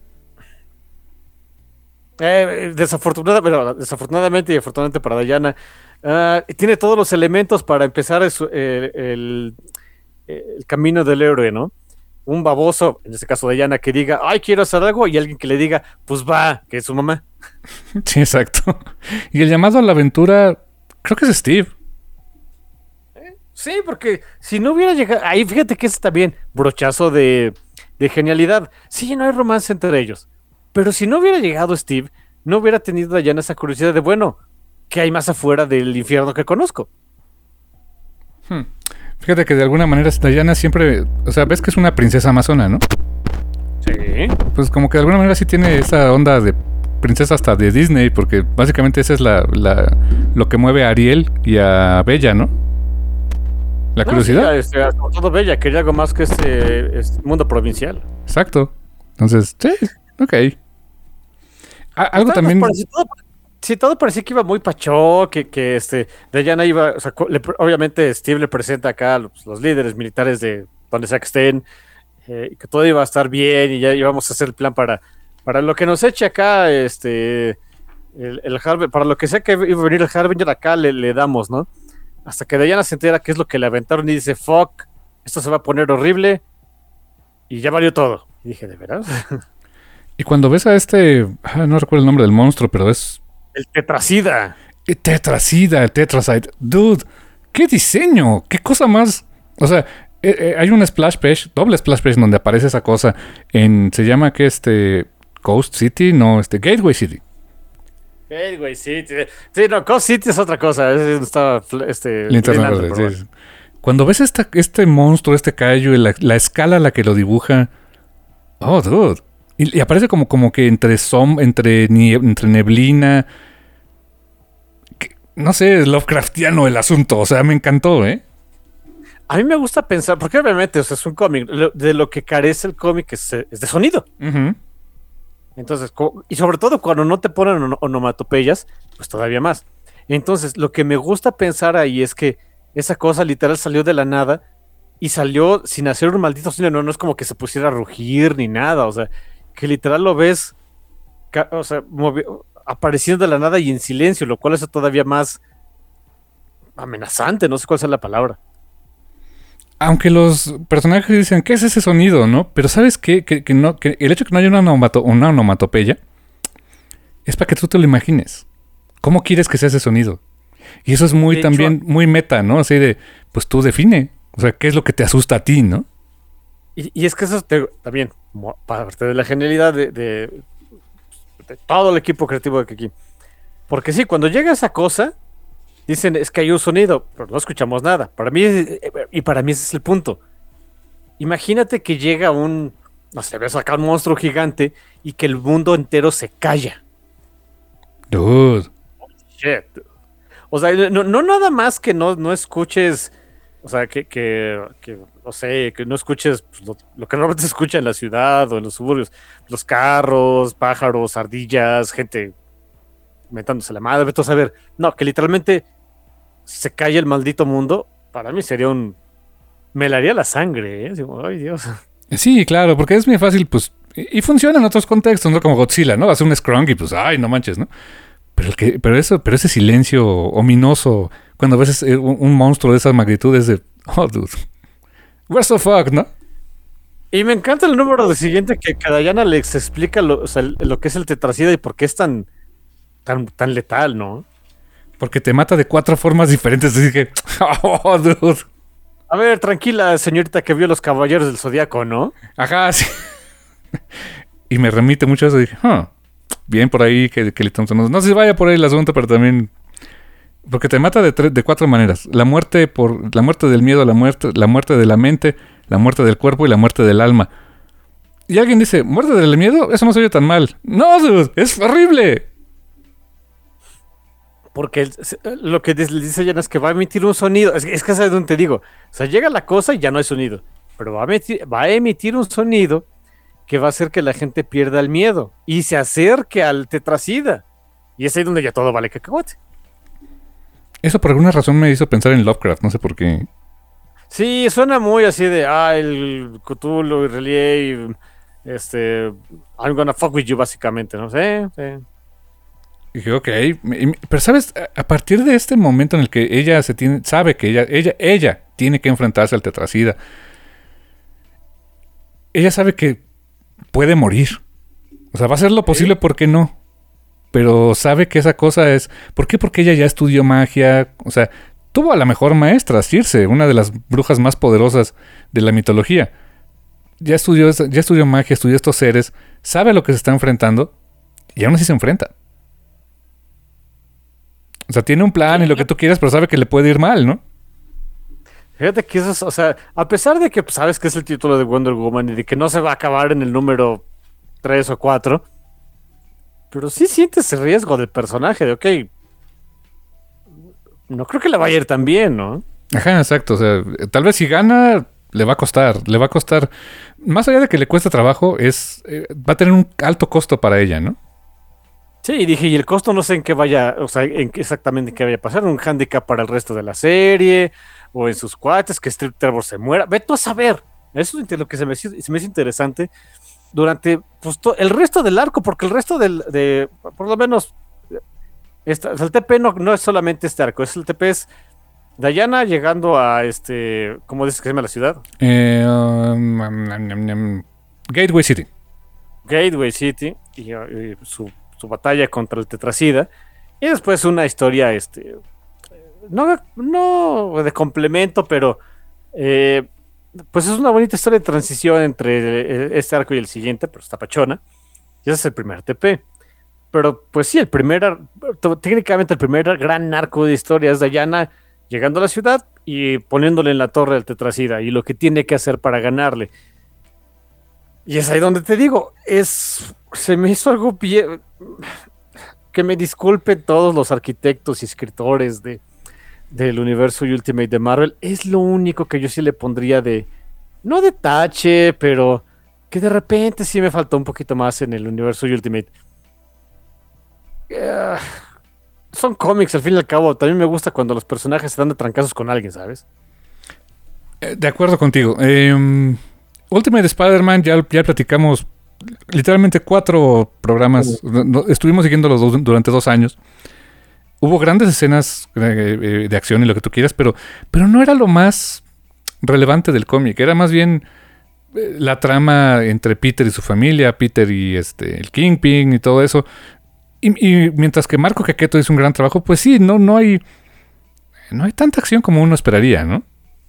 Eh, desafortunada, pero desafortunadamente y afortunadamente para Diana, uh, tiene todos los elementos para empezar el, el, el camino del héroe, ¿no? Un baboso, en este caso de Diana, que diga, ay, quiero hacer algo, y alguien que le diga, pues va, que es su mamá. Sí, exacto. Y el llamado a la aventura, creo que es Steve. ¿Eh? Sí, porque si no hubiera llegado, ahí fíjate que es también brochazo de, de genialidad. Sí, no hay romance entre ellos, pero si no hubiera llegado Steve, no hubiera tenido Diana esa curiosidad de, bueno, ¿qué hay más afuera del infierno que conozco? Hmm. Fíjate que de alguna manera Diana siempre, o sea, ves que es una princesa amazona, ¿no? Sí. Pues como que de alguna manera sí tiene esa onda de princesa hasta de Disney, porque básicamente esa es la, la lo que mueve a Ariel y a Bella, ¿no? La no, curiosidad. Sí, este, todo Bella, quería algo más que este, este mundo provincial. Exacto. Entonces, sí, ok. A, algo también... Sí, todo parecía que iba muy pacho, que, que este, Diana iba, o sea, le, obviamente Steve le presenta acá a los, los líderes militares de donde sea que estén, eh, que todo iba a estar bien y ya íbamos a hacer el plan para, para lo que nos eche acá, este, el, el Harbinger, para lo que sea que iba a venir el Harbinger acá le, le damos, ¿no? Hasta que Diana se entera qué es lo que le aventaron y dice, fuck, esto se va a poner horrible y ya valió todo. Y dije, ¿de veras? Y cuando ves a este, no recuerdo el nombre del monstruo, pero es... El tetracida. El tetracida, el tetracide. Dude, qué diseño, qué cosa más. O sea, eh, eh, hay un splash page, doble splash page donde aparece esa cosa. En, se llama que este Coast City, no, este Gateway City. Gateway City. Sí, no, Coast City es otra cosa. Es, estaba este. Linterna verde, sí. Cuando ves esta, este monstruo, este kaiju, la, la escala a la que lo dibuja, Oh, dude. Y, y aparece como, como que entre som, entre, nie, entre neblina. Que, no sé, Lovecraftiano el asunto. O sea, me encantó, ¿eh? A mí me gusta pensar, porque obviamente, o sea, es un cómic. Lo, de lo que carece el cómic es, es de sonido. Uh-huh. Entonces, y sobre todo cuando no te ponen on onomatopeyas, pues todavía más. Entonces, lo que me gusta pensar ahí es que esa cosa literal salió de la nada y salió sin hacer un maldito sonido. No, no es como que se pusiera a rugir ni nada. O sea, que literal lo ves, o sea, apareciendo de la nada y en silencio, lo cual es todavía más amenazante. No sé cuál es la palabra. Aunque los personajes dicen, ¿qué es ese sonido, no? Pero ¿sabes qué? Que, que no, que el hecho de que no haya una, onomato, una onomatopeya es para que tú te lo imagines. ¿Cómo quieres que sea ese sonido? Y eso es muy de también, hecho, muy meta, ¿no? Así de, pues tú define. O sea, ¿qué es lo que te asusta a ti, no? Y, y es que eso te, también, parte de la genialidad de, de, de todo el equipo creativo de aquí. Porque sí, cuando llega esa cosa, dicen, es que hay un sonido, pero no escuchamos nada. Para mí, y para mí ese es el punto. Imagínate que llega un, no sé, ves acá un monstruo gigante y que el mundo entero se calla. Dude. Oh, shit. O sea, no, no nada más que no, no escuches, o sea, que, que, que, no sé, que no escuches pues, lo, lo que normalmente se escucha en la ciudad o en los suburbios. Los carros, pájaros, ardillas, gente metándose la madre, vete a saber. No, que literalmente se cae el maldito mundo, para mí sería un... Me la haría la sangre, ¿eh? Digo, ay, Dios. Sí, claro, porque es muy fácil, pues... Y, y funciona en otros contextos, ¿no? Como Godzilla, ¿no? Hace un scrunk y pues, ay, no manches, ¿no? Pero, el que, pero, eso, pero ese silencio ominoso, cuando ves un, un monstruo de esas magnitudes de... Oh, dude. What the fuck, ¿no? Y me encanta el número de siguiente que cada Diana les explica lo, o sea, lo que es el tetracida y por qué es tan, tan, tan letal, ¿no? Porque te mata de cuatro formas diferentes. Así que... Oh, dude. A ver, tranquila, señorita que vio Los Caballeros del Zodíaco, ¿no? Ajá, sí. Y me remite mucho a eso. Dije, huh, bien por ahí que, que no, no sé si vaya por ahí el asunto, pero también... Porque te mata de, tres, de cuatro maneras. La muerte por la muerte del miedo, la muerte, la muerte de la mente, la muerte del cuerpo y la muerte del alma. Y alguien dice, ¿muerte del miedo? Eso no se oye tan mal. ¡No, dude! ¡Es horrible! Porque el, lo que le dice Diana es que va a emitir un sonido. Es, es que es donde te digo. O sea, llega la cosa y ya no hay sonido. Pero va a, emitir, va a emitir un sonido que va a hacer que la gente pierda el miedo y se acerque al tetracida. Y es ahí donde ya todo vale cacahuate. Eso por alguna razón me hizo pensar en Lovecraft. No sé por qué. Sí, suena muy así de, ah, el Cthulhu y Relief, este, I'm gonna fuck with you, básicamente, ¿no? Sí, sí. Y dije, ok, pero sabes, a partir de este momento en el que ella se tiene, sabe que ella, ella, ella tiene que enfrentarse al tetracida, ella sabe que puede morir. O sea, va a hacer lo posible, ¿por qué no? Pero sabe que esa cosa es... ¿Por qué? Porque ella ya estudió magia, o sea, tuvo a la mejor maestra, Circe, una de las brujas más poderosas de la mitología. Ya estudió, ya estudió magia, estudió estos seres, sabe a lo que se está enfrentando y aún así se enfrenta. O sea, tiene un plan y lo que tú quieras, pero sabe que le puede ir mal, ¿no? Fíjate que eso es, o sea, a pesar de que pues, sabes que es el título de Wonder Woman y de que no se va a acabar en el número tres o cuatro, pero sí sientes el riesgo del personaje de, ok, no creo que le vaya a ir tan bien, ¿no? Ajá, exacto. O sea, tal vez si gana, le va a costar. Le va a costar, más allá de que le cueste trabajo, es eh, va a tener un alto costo para ella, ¿no? Sí, y dije, y el costo no sé en qué vaya, o sea, en qué exactamente en qué vaya a pasar, un handicap para el resto de la serie, o en sus cuates, que Strip Trevor se muera, vete a saber. Eso es lo que se me, se me hizo interesante durante pues, to, el resto del arco, porque el resto del, de, por lo menos, esta, el T P no, no es solamente este arco, es el T P es Diana llegando a este, ¿cómo dices que se llama la ciudad? Eh, um, um, um, um, Gateway City. Gateway City, y, y su, su batalla contra el tetracida, y después una historia, este, no, no de complemento, pero eh, pues es una bonita historia de transición entre este arco y el siguiente, pero está pachona. Y ese es el primer T P. Pero pues sí, el primer, técnicamente el primer gran arco de historia es Diana llegando a la ciudad y poniéndole en la torre al tetracida y lo que tiene que hacer para ganarle. Y es ahí donde te digo, es se me hizo algo bien, que me disculpen todos los arquitectos y escritores de, del universo Ultimate de Marvel, es lo único que yo sí le pondría de, no de tache, pero que de repente sí me faltó un poquito más en el universo Ultimate. Uh, son cómics, al fin y al cabo. También me gusta cuando los personajes se dan de trancazos con alguien, ¿sabes? Eh, de acuerdo contigo. Eh, Ultimate Spider-Man, ya, ya platicamos literalmente cuatro programas. Uh-huh. No, estuvimos siguiéndolos dos, durante dos años. Hubo grandes escenas eh, de acción y lo que tú quieras, pero, pero no era lo más relevante del cómic. Era más bien eh, la trama entre Peter y su familia, Peter y este el Kingpin y todo eso. Y, y mientras que Marco Caqueto hizo un gran trabajo, pues sí, no, no hay no hay tanta acción como uno esperaría, ¿no?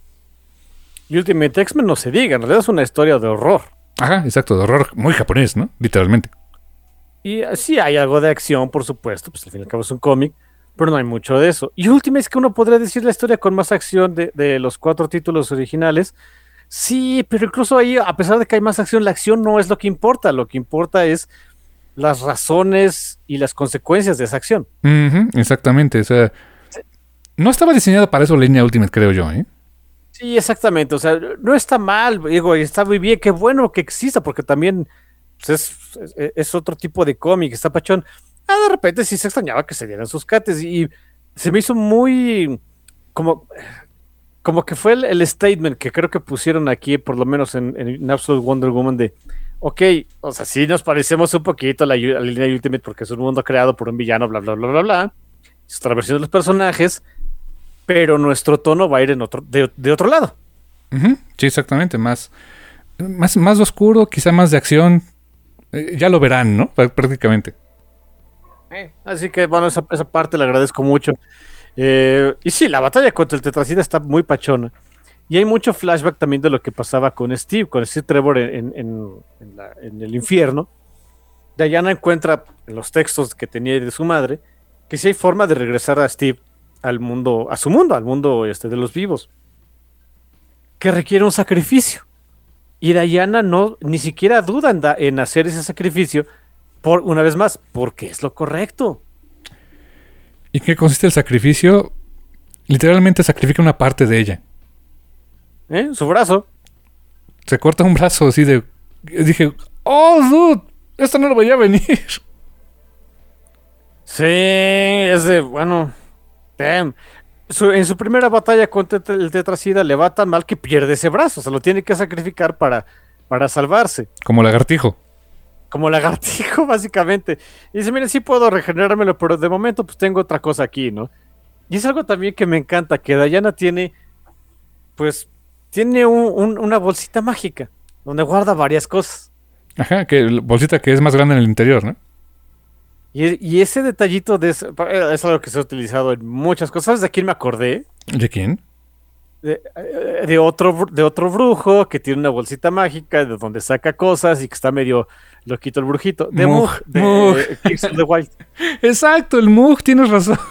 Y Ultimate X-Men no se diga, en realidad es una historia de horror. Ajá, exacto, de horror muy japonés, ¿no? Literalmente. Y sí hay algo de acción, por supuesto, pues al fin y al cabo es un cómic, pero no hay mucho de eso. Y Ultimate es que uno podría decir la historia con más acción de, de los cuatro títulos originales. Sí, pero incluso ahí, a pesar de que hay más acción, la acción no es lo que importa, lo que importa es las razones y las consecuencias de esa acción. Uh-huh, exactamente, o sea, sí. No estaba diseñado para eso la línea Ultimate, creo yo, ¿eh? Sí, exactamente, o sea, no está mal, digo, está muy bien, qué bueno que exista, porque también pues, es, es, es otro tipo de cómic, está pachón. Ah, de repente sí se extrañaba que se dieran sus cates, y se me hizo muy, como, como que fue el, el statement que creo que pusieron aquí, por lo menos en, en Absolute Wonder Woman, de ok, o sea, sí nos parecemos un poquito a la, a la línea Ultimate porque es un mundo creado por un villano, bla, bla, bla, bla, bla. Es otra versión de los personajes, pero nuestro tono va a ir en otro, de, de otro lado. Uh-huh. Sí, exactamente. Más, más, más oscuro, quizá más de acción. Eh, ya lo verán, ¿no? Prácticamente. Eh, así que, bueno, esa, esa parte le agradezco mucho. Eh, y sí, la batalla contra el Tetracida está muy pachona. Y hay mucho flashback también de lo que pasaba con Steve, con Steve Trevor en, en, en, la, en el infierno. Diana encuentra en los textos que tenía de su madre que sí hay forma de regresar a Steve al mundo, a su mundo, al mundo este, de los vivos, que requiere un sacrificio. Y Diana no, ni siquiera duda en, da, en hacer ese sacrificio, por una vez más, porque es lo correcto. ¿Y qué consiste el sacrificio? Literalmente sacrifica una parte de ella. ¿Eh? Su brazo. Se corta un brazo así de... Dije, oh, dude, esto no lo veía venir. Sí, es de, bueno, damn. Su, en su primera batalla contra el Tetracida le va tan mal que pierde ese brazo. Se lo tiene que sacrificar para, para salvarse. Como lagartijo. Como lagartijo, básicamente. Y dice, mire, sí puedo regenerármelo, pero de momento pues tengo otra cosa aquí, ¿no? Y es algo también que me encanta, que Diana tiene, pues... Tiene un, un, una bolsita mágica donde guarda varias cosas. Ajá, que bolsita que es más grande en el interior, ¿no? Y, y ese detallito de eso, es algo que se ha utilizado en muchas cosas. ¿Sabes de quién me acordé? ¿De quién? De, de, otro, de otro brujo que tiene una bolsita mágica de donde saca cosas y que está medio loquito el brujito. De Moog, de Moog. Kings of the Wild. Exacto, el Moog, tienes razón.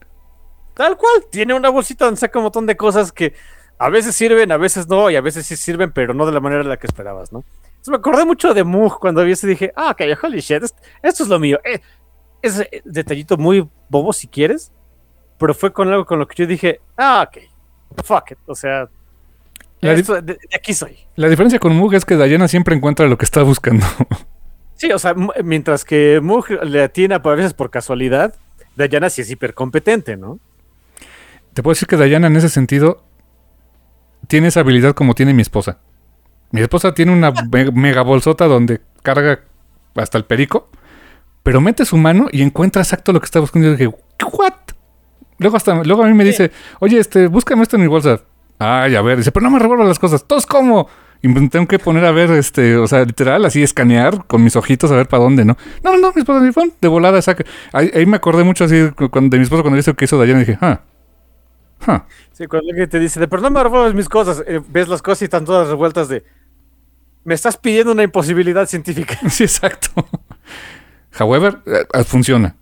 Tal cual, tiene una bolsita donde saca un montón de cosas que a veces sirven, a veces no, y a veces sí sirven, pero no de la manera en la que esperabas, ¿no? Entonces me acordé mucho de Moog cuando vi eso y dije, ah, ok, holy shit, esto, esto es lo mío. Eh, ese detallito muy bobo si quieres, pero fue con algo con lo que yo dije, ah, ok, fuck it, o sea, esto, de, de aquí soy. La diferencia con Moog es que Diana siempre encuentra lo que está buscando. Sí, o sea, mientras que Moog le atina a veces por casualidad, Diana sí es hipercompetente, ¿no? Te puedo decir que Diana en ese sentido tiene esa habilidad como tiene mi esposa. Mi esposa tiene una me- mega bolsota donde carga hasta el perico, pero mete su mano y encuentra exacto lo que está buscando. Y yo dije, ¿what? Luego hasta luego a mí me dice, oye, este, búscame esto en mi bolsa. Ay, a ver, dice, pero no me revuelvo las cosas. ¿Todos cómo? Y me tengo que poner a ver, este, o sea, literal, así escanear con mis ojitos a ver para dónde, ¿no? No, no, no, mi esposa, mi phone, de volada saca. Ahí, ahí me acordé mucho así cuando, de mi esposa cuando hizo que hizo Diana, dije, ah. Huh. Sí, cuando alguien te dice, de pero no me revuelvas mis cosas, eh, ves las cosas y están todas revueltas de, me estás pidiendo una imposibilidad científica. Sí, exacto. However, eh, funciona.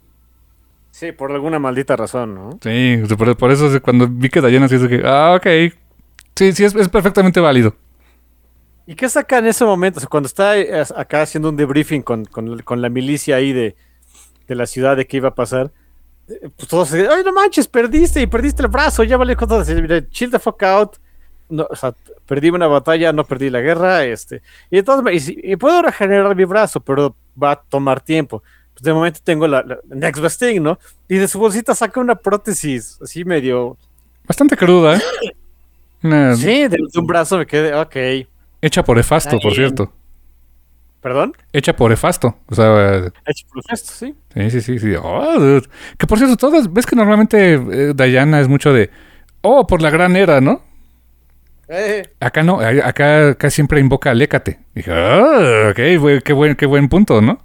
Sí, por alguna maldita razón, ¿no? Sí, por, por eso cuando vi que Diana así dije, ah, ok. Sí, sí, es, es perfectamente válido. ¿Y qué saca en ese momento? O sea, cuando está eh, acá haciendo un debriefing con, con, con la milicia ahí de, de la ciudad de qué iba a pasar, eh, pues todos se dicen, ay, no manches, perdiste y perdiste el brazo, ya vale con todo. Mira, chill the fuck out. No, o sea, perdí una batalla, no perdí la guerra, este, y entonces, y, y puedo regenerar mi brazo, pero va a tomar tiempo. Pues de momento tengo la, la next best thing, ¿no? Y de su bolsita saca una prótesis, así medio... Bastante cruda, ¿eh? Una- Sí, de, de un brazo me quedé, ok. Hecha por Efasto, Está por bien. cierto. ¿Perdón? Hecha por Efasto. O sea, Hecho por gesto, sí. sí, sí, sí. sí. Oh, dude. Que por cierto, todas, ves que normalmente eh, Diana es mucho de, oh, por la gran era, ¿no? Eh, Acá no, a- acá, acá siempre invoca al Hécate. Dije, ah, ok, buen- qué buen, qué buen punto, ¿no?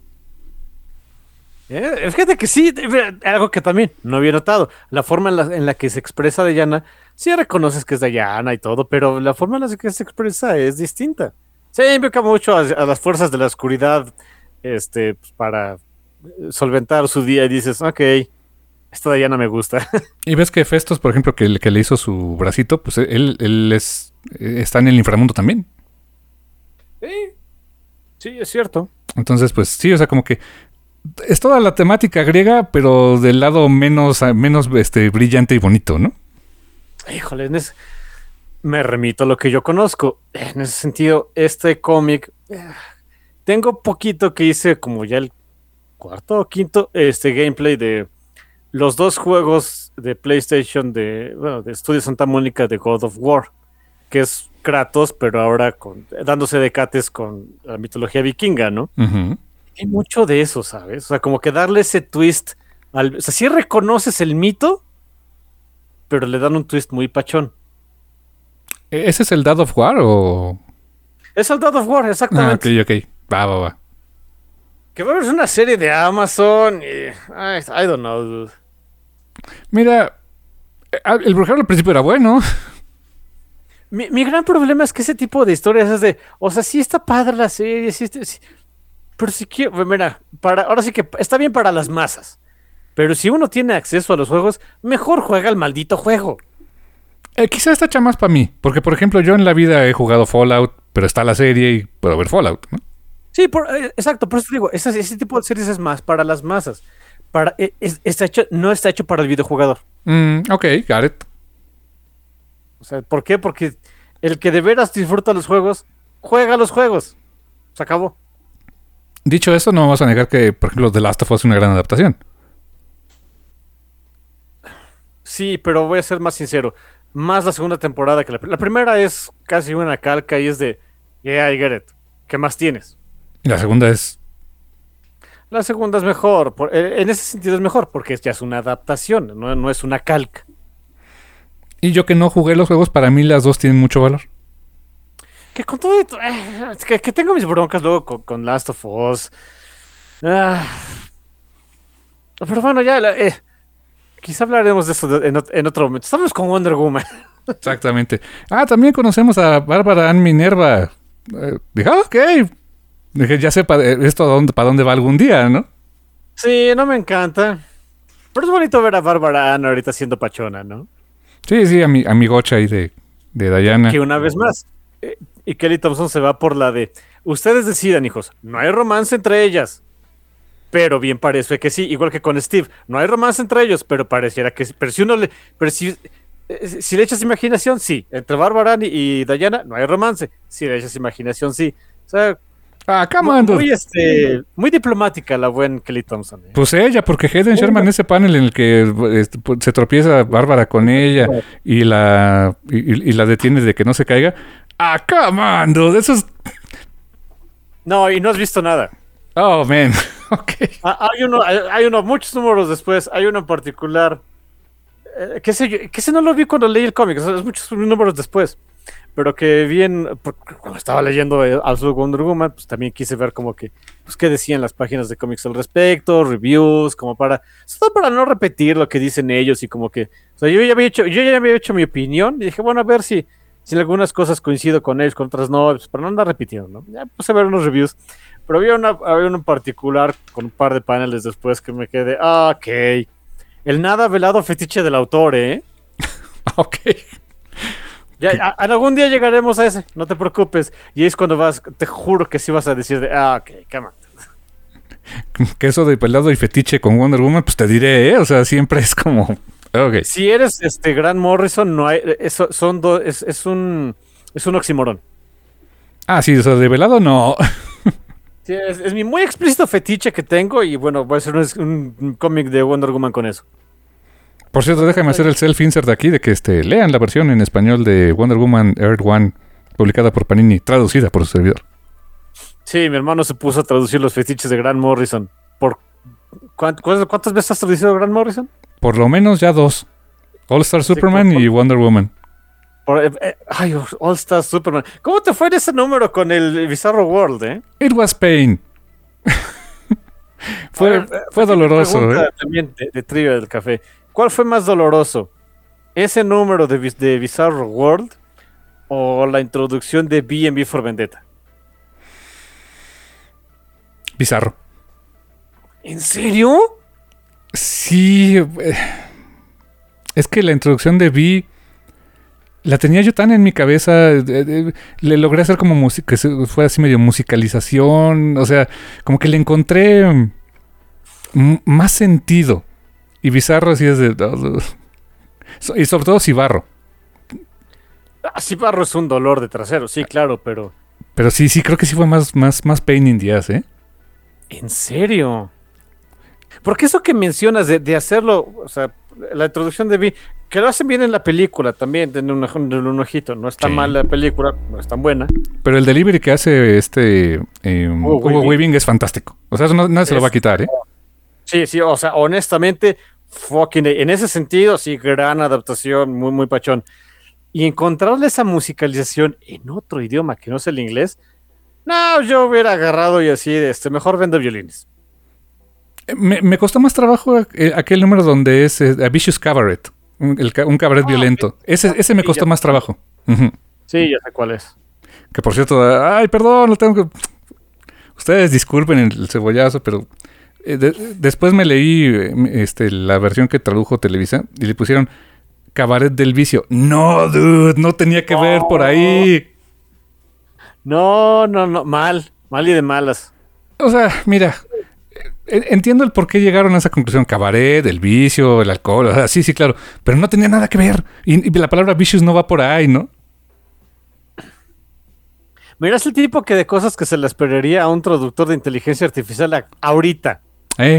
eh, fíjate que sí, eh, algo que también no había notado. La forma en la, en la que se expresa Diana, sí reconoces que es Diana y todo, pero la forma en la que se expresa es distinta. Se invoca mucho a, a las fuerzas de la oscuridad, este, pues, para eh, solventar su día y dices, ok, esta Diana me gusta. Y ves que Festos, por ejemplo, que, le- que le hizo su bracito, pues él, él es, eh, está en el inframundo también. Sí, sí, es cierto. Entonces, pues sí, o sea, como que es toda la temática griega, pero del lado menos, menos este, brillante y bonito, ¿no? Híjole, en ese- me remito a lo que yo conozco. En ese sentido, este cómic, eh, tengo poquito que hice como ya el cuarto o quinto este gameplay de los dos juegos de PlayStation de, bueno, de Estudio Santa Mónica de God of War, que es Kratos, pero ahora con, dándose decates con la mitología vikinga, ¿no? Ujú. Hay mucho de eso, ¿sabes? O sea, como que darle ese twist al... O sea, sí reconoces el mito, pero le dan un twist muy pachón. ¿E- ¿Ese es el Dad of War o...? Es el God of War, Ah, ok, exactamente. ok. Va, va, va. Que va a haber una serie de Amazon y... ay, I don't know, dude. Mira, eh, ah, el brujero al principio era bueno. Mi, mi gran problema es que ese tipo de historias es de... O sea, sí está padre la serie, sí está... sí- pero si quiero... Mira, para, ahora sí que está bien para las masas. Pero si uno tiene acceso a los juegos, mejor juega el maldito juego. Eh, quizá está hecha más para mí. Porque, por ejemplo, yo en la vida he jugado Fallout, pero está la serie y puedo ver Fallout, ¿no? Sí, por- eh, exacto, por eso te digo, ese, ese tipo de series es más para las masas. Para, eh, es- está hecho, no está hecho para el videojugador. Mm, ok, got it. O sea, ¿por qué? Porque el que de veras disfruta los juegos, juega los juegos. Se acabó. Dicho eso, no vamos a negar que, por ejemplo, The Last of Us es una gran adaptación. Sí, pero voy a ser más sincero. Más la segunda temporada que la, la primera es casi una calca y es de, yeah, I get it. ¿Qué más tienes? Y la segunda es... La segunda es mejor. por- eh, en ese sentido es mejor porque ya es una adaptación, no, no es una calca. Y yo que no jugué los juegos, para mí las dos tienen mucho valor. Que con todo esto, eh, es que, que tengo mis broncas luego con, con Last of Us. Ah, pero bueno, ya, la- eh, quizá hablaremos de eso de- en, ot- en otro momento. Estamos con Wonder Woman. Exactamente. Ah, también conocemos a Bárbara Ann Minerva. Eh, dije, ah, ok. Dije, ya sé pa- eh, esto a dónde, para dónde va algún día, ¿no? Sí, no me encanta. Pero es bonito ver a Bárbara Ann ahorita siendo pachona, ¿no? Sí, sí, ami- amigocha ahí de, de Diana. Que una vez más. eh, y Kelly Thompson se va por la de. Ustedes decidan, hijos. No hay romance entre ellas. Pero bien parece que sí. Igual que con Steve. No hay romance entre ellos, pero pareciera que sí. Pero si uno le. Pero si. eh, Si le echas imaginación, sí. Entre Bárbara Ann y y Diana, no hay romance. Si le echas imaginación, sí. O sea, Ah, come muy, on, dude. muy, este, muy diplomática la buena Kelly Thompson. ¿eh? Pues ella, porque Hayden Sherman, ese panel en el que este, pues, se tropieza Bárbara con ella y la y, y- y la detiene de que no se caiga. Ah, come on, dude. Eso es... No, y no has visto nada. Oh, man. Ok. Ah, hay uno, hay, hay uno, muchos números después, hay uno en particular, eh, que sé yo, que ese no lo vi cuando leí el cómic, o sea, es muchos números después, pero que bien, cuando estaba leyendo eh, Al Wonder Woman, pues también quise ver como que, pues qué decían las páginas de cómics al respecto, reviews, como para, solo para no repetir lo que dicen ellos y como que, o sea, yo ya había hecho, yo ya había hecho mi opinión y dije, bueno, a ver si, si en algunas cosas coincido con ellos, con otras no, pues para no andar repitiendo, ¿no? Ya puse a ver unos reviews. Pero había, una, había uno en particular con un par de paneles después que me quedé, ah, ok. El nada velado fetiche del autor, ¿eh? Ok. Ya, a- algún día llegaremos a ese, no te preocupes. Y es cuando vas, te juro que sí vas a decir de, ah, ok, cama. Que eso de pelado y fetiche con Wonder Woman, pues te diré, ¿eh? O sea, siempre es como... Ok. Si eres este Grant Morrison, no hay, eso son dos, es, es un, es un oxímoron. Ah, sí, o sea, de velado no. Sí, es, es mi muy explícito fetiche que tengo y bueno, voy a hacer un, un cómic de Wonder Woman con eso. Por cierto, déjame hacer el self-insert aquí de que este, lean la versión en español de Wonder Woman Earth One, publicada por Panini, traducida por su servidor. Sí, mi hermano se puso a traducir los fetiches de Grant Morrison. Por ¿cuánt- ¿Cuántas, cuántas veces has traducido a Grant Morrison? Por lo menos ya dos. All Star Sí, Superman por- y Wonder Woman. Por, eh, eh, ay, All Star Superman. ¿Cómo te fue en ese número con el Bizarro World, eh? It was pain. fue, A ver, eh, fue doloroso, pregunta ¿eh? también de, de Trivia del Café. ¿Cuál fue más doloroso? ¿Ese número de, Biz- de Bizarro World o la introducción de B and B for Vendetta? Bizarro. ¿En serio? Sí. eh, Es que la introducción de Vi la tenía yo tan en mi cabeza. eh, eh, le logré hacer como música, que se- fue así medio musicalización. O sea, como que le encontré mm, m- más sentido. Y Bizarro así es de... So- Y sobre todo Cibarro. Ah, sí, Barro es un dolor de trasero, sí, claro, pero Pero sí, sí, creo que sí fue más, más, más pain in the ass, ¿eh? ¿en serio? Porque eso que mencionas de, de hacerlo, o sea, la introducción de Vi, que lo hacen bien en la película también, denle un, ojo- denle un ojito, no está Sí. mal la película, no es tan buena. Pero el delivery que hace este eh, Hugo Hugo Weaving. Weaving es fantástico. O sea, eso no, nadie se lo Es- va a quitar, ¿eh? Sí, sí, o sea, honestamente, fucking, en ese sentido, sí, gran adaptación, muy, muy pachón. Y encontrarle esa musicalización en otro idioma que no es el inglés, no, yo hubiera agarrado y así, este, mejor vendo violines. Me, me costó más trabajo eh, aquel número donde es eh, A Vicious Cabaret. Un, el ca- un cabaret Ah, violento. Ese, ese me sí, costó ya. más trabajo. Ujú. Sí, ya sé cuál es. Que por cierto, ay, perdón, lo tengo que... Ustedes disculpen el cebollazo, pero eh, de- después me leí eh, este, la versión que tradujo Televisa y le pusieron Cabaret del Vicio. No, dude, no tenía que ver por ahí. No, no, no, mal, mal y de malas. O sea, mira, eh, entiendo el por qué llegaron a esa conclusión. Cabaret, el vicio, el alcohol, o sea, sí, sí, claro. Pero no tenía nada que ver. Y, y la palabra vicious no va por ahí, ¿no? Mira, es el tipo que de cosas que se le esperaría a un traductor de inteligencia artificial a- ahorita. Eh,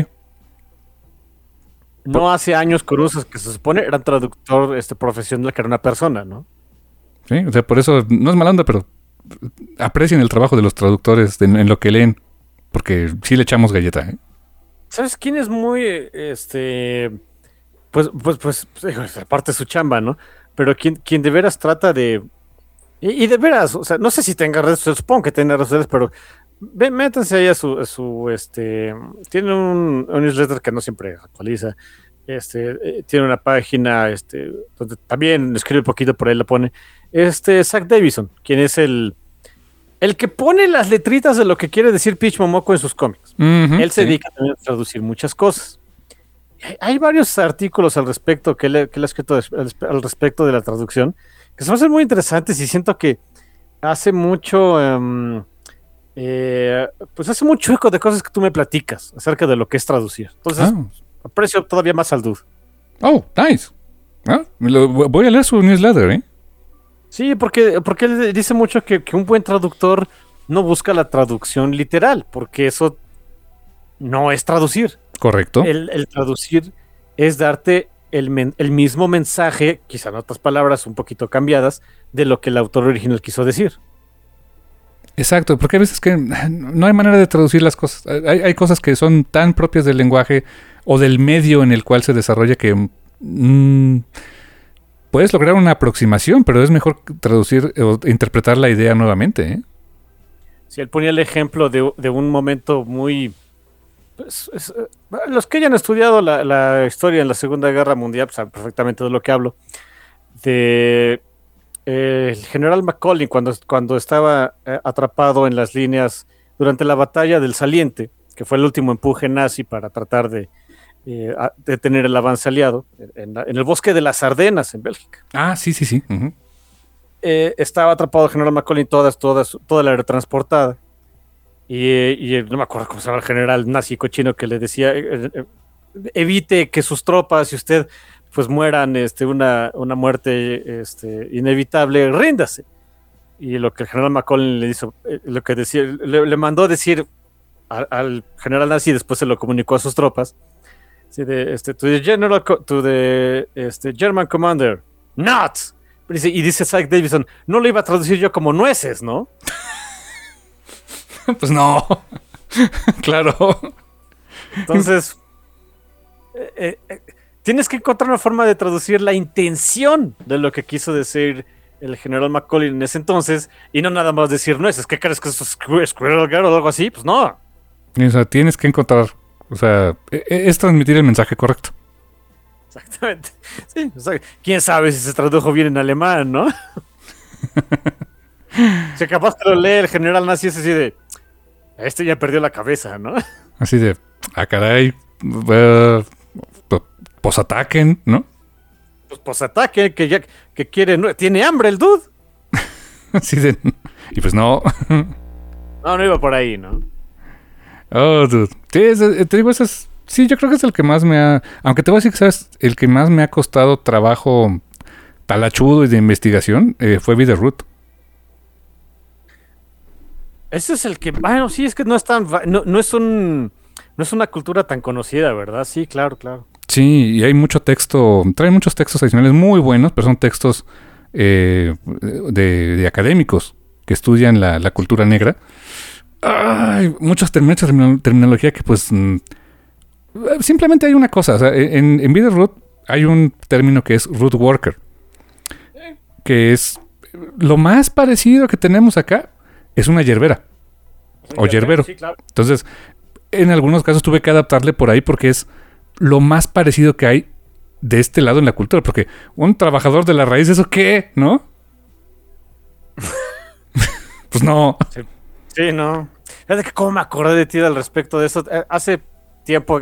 No hace años Cruzas, que se supone era un traductor este, profesional, que era una persona, ¿no? sí, o sea, por eso no es mala onda, pero aprecien el trabajo de los traductores de- en lo que leen. Porque sí le echamos galleta, ¿eh? ¿Sabes quién es muy, este, pues, pues, pues, pues, digo, es aparte de su chamba, ¿no? Pero quien, quien de veras trata de, y, y de veras, o sea, no sé si tenga redes sociales, supongo que tenga redes sociales, pero ve- métanse ahí a su, a su, este, tiene un, un newsletter que no siempre actualiza, este, eh, tiene una página, este, donde también escribe poquito, por ahí la pone, este, Zach Davison, quien es el, el que pone las letritas de lo que quiere decir Peach Momoko en sus cómics. Ujú, Él se sí. dedica también a traducir muchas cosas. Hay- Hay varios artículos al respecto que él, que él ha escrito des- al al respecto de la traducción que se me hacen muy interesantes y siento que hace mucho, em, eh, pues hace mucho eco de cosas que tú me platicas acerca de lo que es traducir. Entonces, Ah. aprecio todavía más al dude. Oh, nice. Ah, me lo- voy a leer su newsletter, ¿eh? Sí, porque, porque él dice mucho que, que un buen traductor no busca la traducción literal, porque eso no es traducir. Correcto. El, el traducir es darte el, men- el mismo mensaje, quizá en otras palabras un poquito cambiadas, de lo que el autor original quiso decir. Exacto, porque hay veces que no hay manera de traducir las cosas. Hay, hay cosas que son tan propias del lenguaje o del medio en el cual se desarrolla que mm, puedes lograr una aproximación, pero es mejor traducir o interpretar la idea nuevamente, ¿eh? Si él ponía el ejemplo de, de un momento muy... pues, es, eh, los que hayan estudiado la, la historia en la Segunda Guerra Mundial saben perfectamente de lo que hablo. De eh, el general McCauley cuando, cuando estaba eh, atrapado en las líneas durante la batalla del Saliente, que fue el último empuje nazi para tratar de eh, a- detener el avance aliado, en, la- en el bosque de las Ardenas, en Bélgica. Ah, sí, sí, sí. Ujú. eh, estaba atrapado el general McCollum toda, toda, toda la aerotransportada. Y, y no me acuerdo cómo se llama el general nazi cochino que le decía, eh, eh, evite que sus tropas y usted pues mueran este, una, una muerte este, inevitable, ríndase. Y lo que el general McCollum le hizo, eh, lo que decía, le, le mandó decir a, al general nazi, después se lo comunicó a sus tropas. Sí, de, este, to the general, to the este, German commander, nuts. Y dice Syke Davidson, no lo iba a traducir yo como nueces, ¿no? Pues no. Claro. Entonces, eh, eh, tienes que encontrar una forma de traducir la intención de lo que quiso decir el general McCollum en ese entonces, y no nada más decir nueces. ¿Qué crees que es Squirrel Girl o algo así? Pues no. O sea, tienes que encontrar, o sea, es transmitir el mensaje correcto. Exactamente. Sí, o sea, quién sabe si se tradujo bien en alemán, ¿no? Si capaz que lo lee el general nazi es así de, este ya perdió la cabeza, ¿no? Así de, ah, caray, uh, pues ataquen, ¿no? Pues, pues ataque, que ya que quiere, no, tiene hambre el dude. Así de, y pues no. No, no iba por ahí, ¿no? Oh, dude. Sí, es, te digo, eso es, sí, yo creo que es el que más me ha, aunque te voy a decir que sabes, el que más me ha costado trabajo talachudo y de investigación eh, fue Bitterroot. Ese es el que, bueno, sí, es que no es tan, no, no es un, no es una cultura tan conocida, ¿verdad? Sí, claro, claro. Sí, y hay mucho texto, trae muchos textos adicionales muy buenos, pero son textos eh, de, de académicos que estudian la, la cultura negra. Ay, muchas mucha terminología que pues mm, simplemente hay una cosa, o sea, en, en Bitterroot hay un término que es root worker, que es lo más parecido que tenemos acá. Es una yerbera. O yerbero. Sí, claro. Entonces, en algunos casos tuve que adaptarle por ahí porque es lo más parecido que hay de este lado en la cultura. Porque un trabajador de la raíz, ¿eso qué? ¿No? Pues no. Sí, sí, no. Fíjate que cómo me acordé de ti al respecto de eso. Hace tiempo,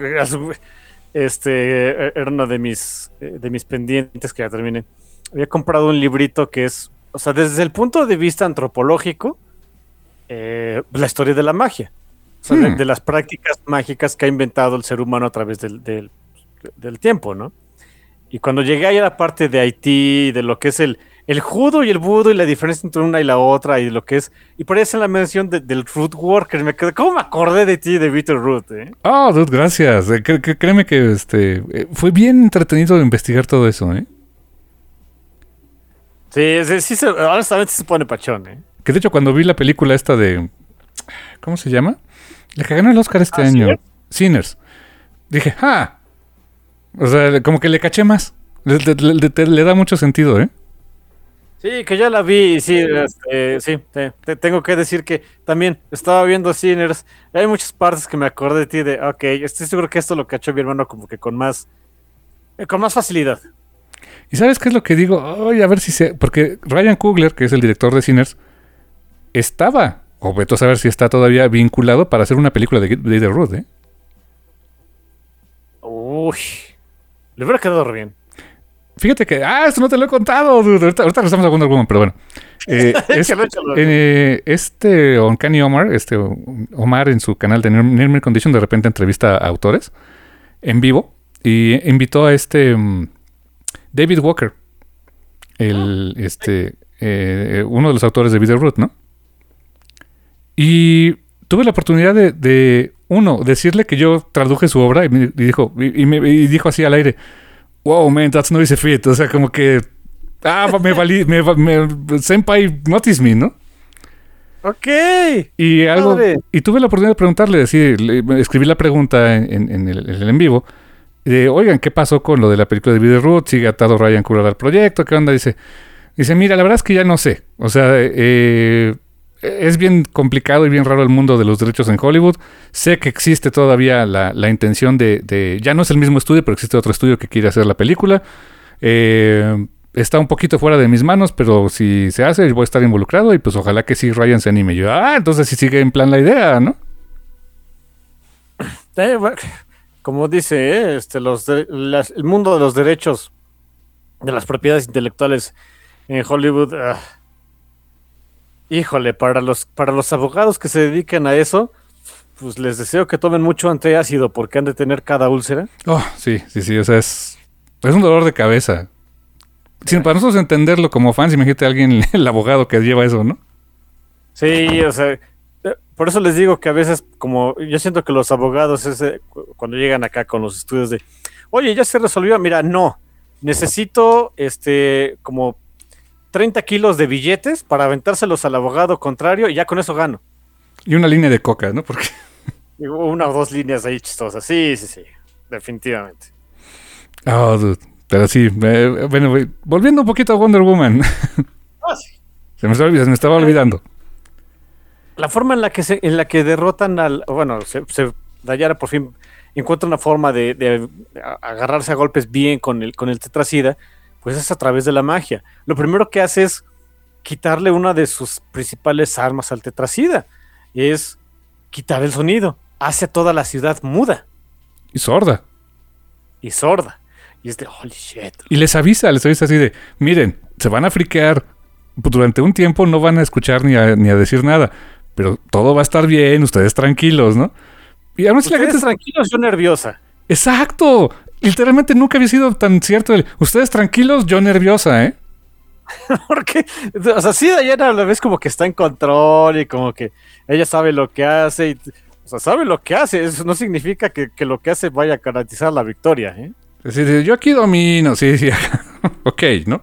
este, era uno de mis, de mis pendientes que ya terminé. Había comprado un librito que es, o sea, desde el punto de vista antropológico, Eh, la historia de la magia, o sea, hmm. de, de las prácticas mágicas que ha inventado el ser humano a través del, del, del tiempo, ¿no? Y cuando llegué ahí a la parte de Haití, de lo que es el, el judo y el vudo y la diferencia entre una y la otra y lo que es, y por eso en la mención de, del root worker, me quedé, ¿cómo me acordé de ti, de Bitterroot? ¿eh? Oh, dude, gracias. Eh, cre cre créeme que este eh, fue bien entretenido investigar todo eso, ¿eh? Sí, sí, sí se, honestamente se pone pachón, ¿eh? Que de hecho cuando vi la película esta de... ¿Cómo se llama? La que ganó el Oscar este ah, año. ¿Sí? Sinners. Dije, ¡ah! O sea, como que le caché más. Le, le, le, le da mucho sentido, ¿eh? Sí, que ya la vi. Sí, este, sí te, te tengo que decir que también estaba viendo Sinners. Hay muchas partes que me acordé de ti de, ok, estoy seguro que esto lo cachó mi hermano como que con más, con más facilidad. ¿Y sabes qué es lo que digo? Oye, a ver si se... Porque Ryan Coogler, que es el director de Sinners, estaba, o vete a saber si está todavía vinculado para hacer una película de Bitterroot, ¿eh? Uy, le hubiera quedado bien. Fíjate que, ah, esto no te lo he contado, dude. Ahorita, ahorita lo estamos hablando alguno, pero bueno. Eh, es, eh, este Uncanny Omar, este Omar en su canal de Nightmare Condition, de repente entrevista a autores en vivo y invitó a este um, David Walker, el, este, eh, uno de los autores de Bitterroot, ¿no? Y tuve la oportunidad de, de uno, decirle que yo traduje su obra y, me, y dijo y, y, me, y dijo así al aire, wow, man, that's no easy fit. O sea, como que, ah, me valí, me, me, senpai, notice me, ¿no? Ok. Y algo, Madre. y tuve la oportunidad de preguntarle, decir, le, escribí la pregunta en, en, en, el, en el en vivo, de, oigan, ¿qué pasó con lo de la película de Bitterroot? ¿Sigue atado Ryan Coogler al proyecto? ¿Qué onda? Dice, dice, mira, la verdad es que ya no sé. O sea, eh... es bien complicado y bien raro el mundo de los derechos en Hollywood. Sé que existe todavía la, la intención de, de... Ya no es el mismo estudio, pero existe otro estudio que quiere hacer la película. Eh, está un poquito fuera de mis manos, pero si se hace, voy a estar involucrado y pues ojalá que sí Ryan se anime. Yo, ah, entonces sí sigue en plan la idea, ¿no? Eh, bueno, como dice, eh, este, los de, las, el mundo de los derechos de las propiedades intelectuales en Hollywood... Uh, Híjole, para los, para los abogados que se dedican a eso, pues les deseo que tomen mucho antiácido porque han de tener cada úlcera. Oh, sí, sí, sí, o sea, es, es un dolor de cabeza. Sin para nosotros entenderlo como fans, imagínate a alguien, el abogado que lleva eso, ¿no? Sí, o sea, eh, por eso les digo que a veces, como yo siento que los abogados, ese, cu- cuando llegan acá con los estudios de, oye, ya se resolvió, mira, no, necesito este, como treinta kilos de billetes para aventárselos al abogado contrario y ya con eso gano. Y una línea de coca, ¿no? Porque, Y una o dos líneas ahí chistosas. Sí, sí, sí, definitivamente. oh, dude. Pero sí, eh, bueno, güey, volviendo un poquito a Wonder Woman. Ah, sí. Se me estaba, olvid- se me estaba olvidando. La forma en la que se, en la que derrotan al, bueno, se, se Dayana por fin encuentra una forma de, de a- agarrarse a golpes bien con el, con el tetracida, pues es a través de la magia. Lo primero que hace es quitarle una de sus principales armas al tetracida, es quitar el sonido. Hace a toda la ciudad muda Y sorda. y sorda. Y es de holy shit. Y les avisa, les avisa así de, miren, se van a friquear. Durante un tiempo no van a escuchar ni a, ni a decir nada. Pero todo va a estar bien, ustedes tranquilos, ¿no? Y aún así la Ustedes gente... tranquilos, yo nerviosa. ¡Exacto! Literalmente nunca había sido tan cierto el, ustedes tranquilos, yo nerviosa, ¿eh? Porque, o sea, sí, Diana a la vez como que está en control y como que ella sabe lo que hace. Y, o sea, sabe lo que hace. Eso no significa que, que lo que hace vaya a garantizar la victoria, ¿eh? Es decir, yo aquí domino, sí, sí. Ok, ¿no?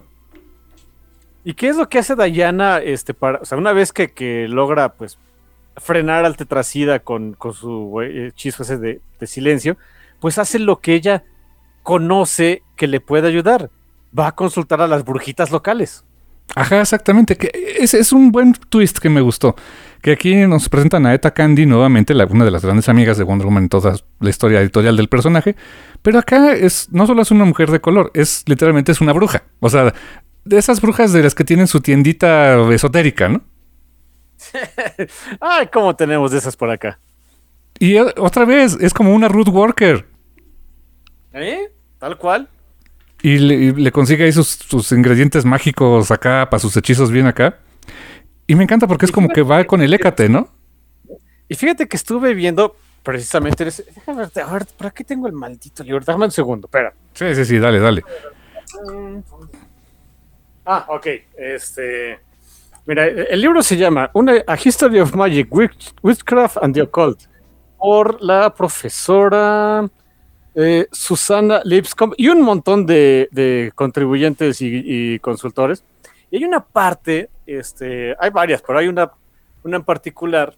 ¿Y qué es lo que hace Diana, este, para, o sea, una vez que, que logra, pues, frenar al tetracida con, con su eh, hechizo ese de, de silencio, pues hace lo que ella conoce que le puede ayudar. Va a consultar a las brujitas locales. Ajá, exactamente. Que es, es un buen twist que me gustó. Que aquí nos presentan a Eta Candy nuevamente, la, una de las grandes amigas de Wonder Woman en toda la historia editorial del personaje. Pero acá es no solo es una mujer de color, es literalmente es una bruja. O sea, de esas brujas de las que tienen su tiendita esotérica, ¿no? Ay, cómo tenemos de esas por acá. Y eh, otra vez, es como una root worker. ¿Eh? Tal cual. Y le, y le consigue ahí sus, sus ingredientes mágicos acá, para sus hechizos bien acá. Y me encanta porque es como que va con el Hécate, ¿no? Y fíjate que estuve viendo precisamente ese. Déjame ver, a ver, por aquí tengo el maldito libro. Déjame un segundo, espera. Sí, sí, sí, dale, dale. Ah, ok. Este. Mira, el libro se llama Una, A History of Magic, Witch- Witchcraft and the Occult, por la profesora eh, Susana Lipscomb y un montón de, de contribuyentes y, y consultores. Y hay una parte, este, hay varias, pero hay una, una en particular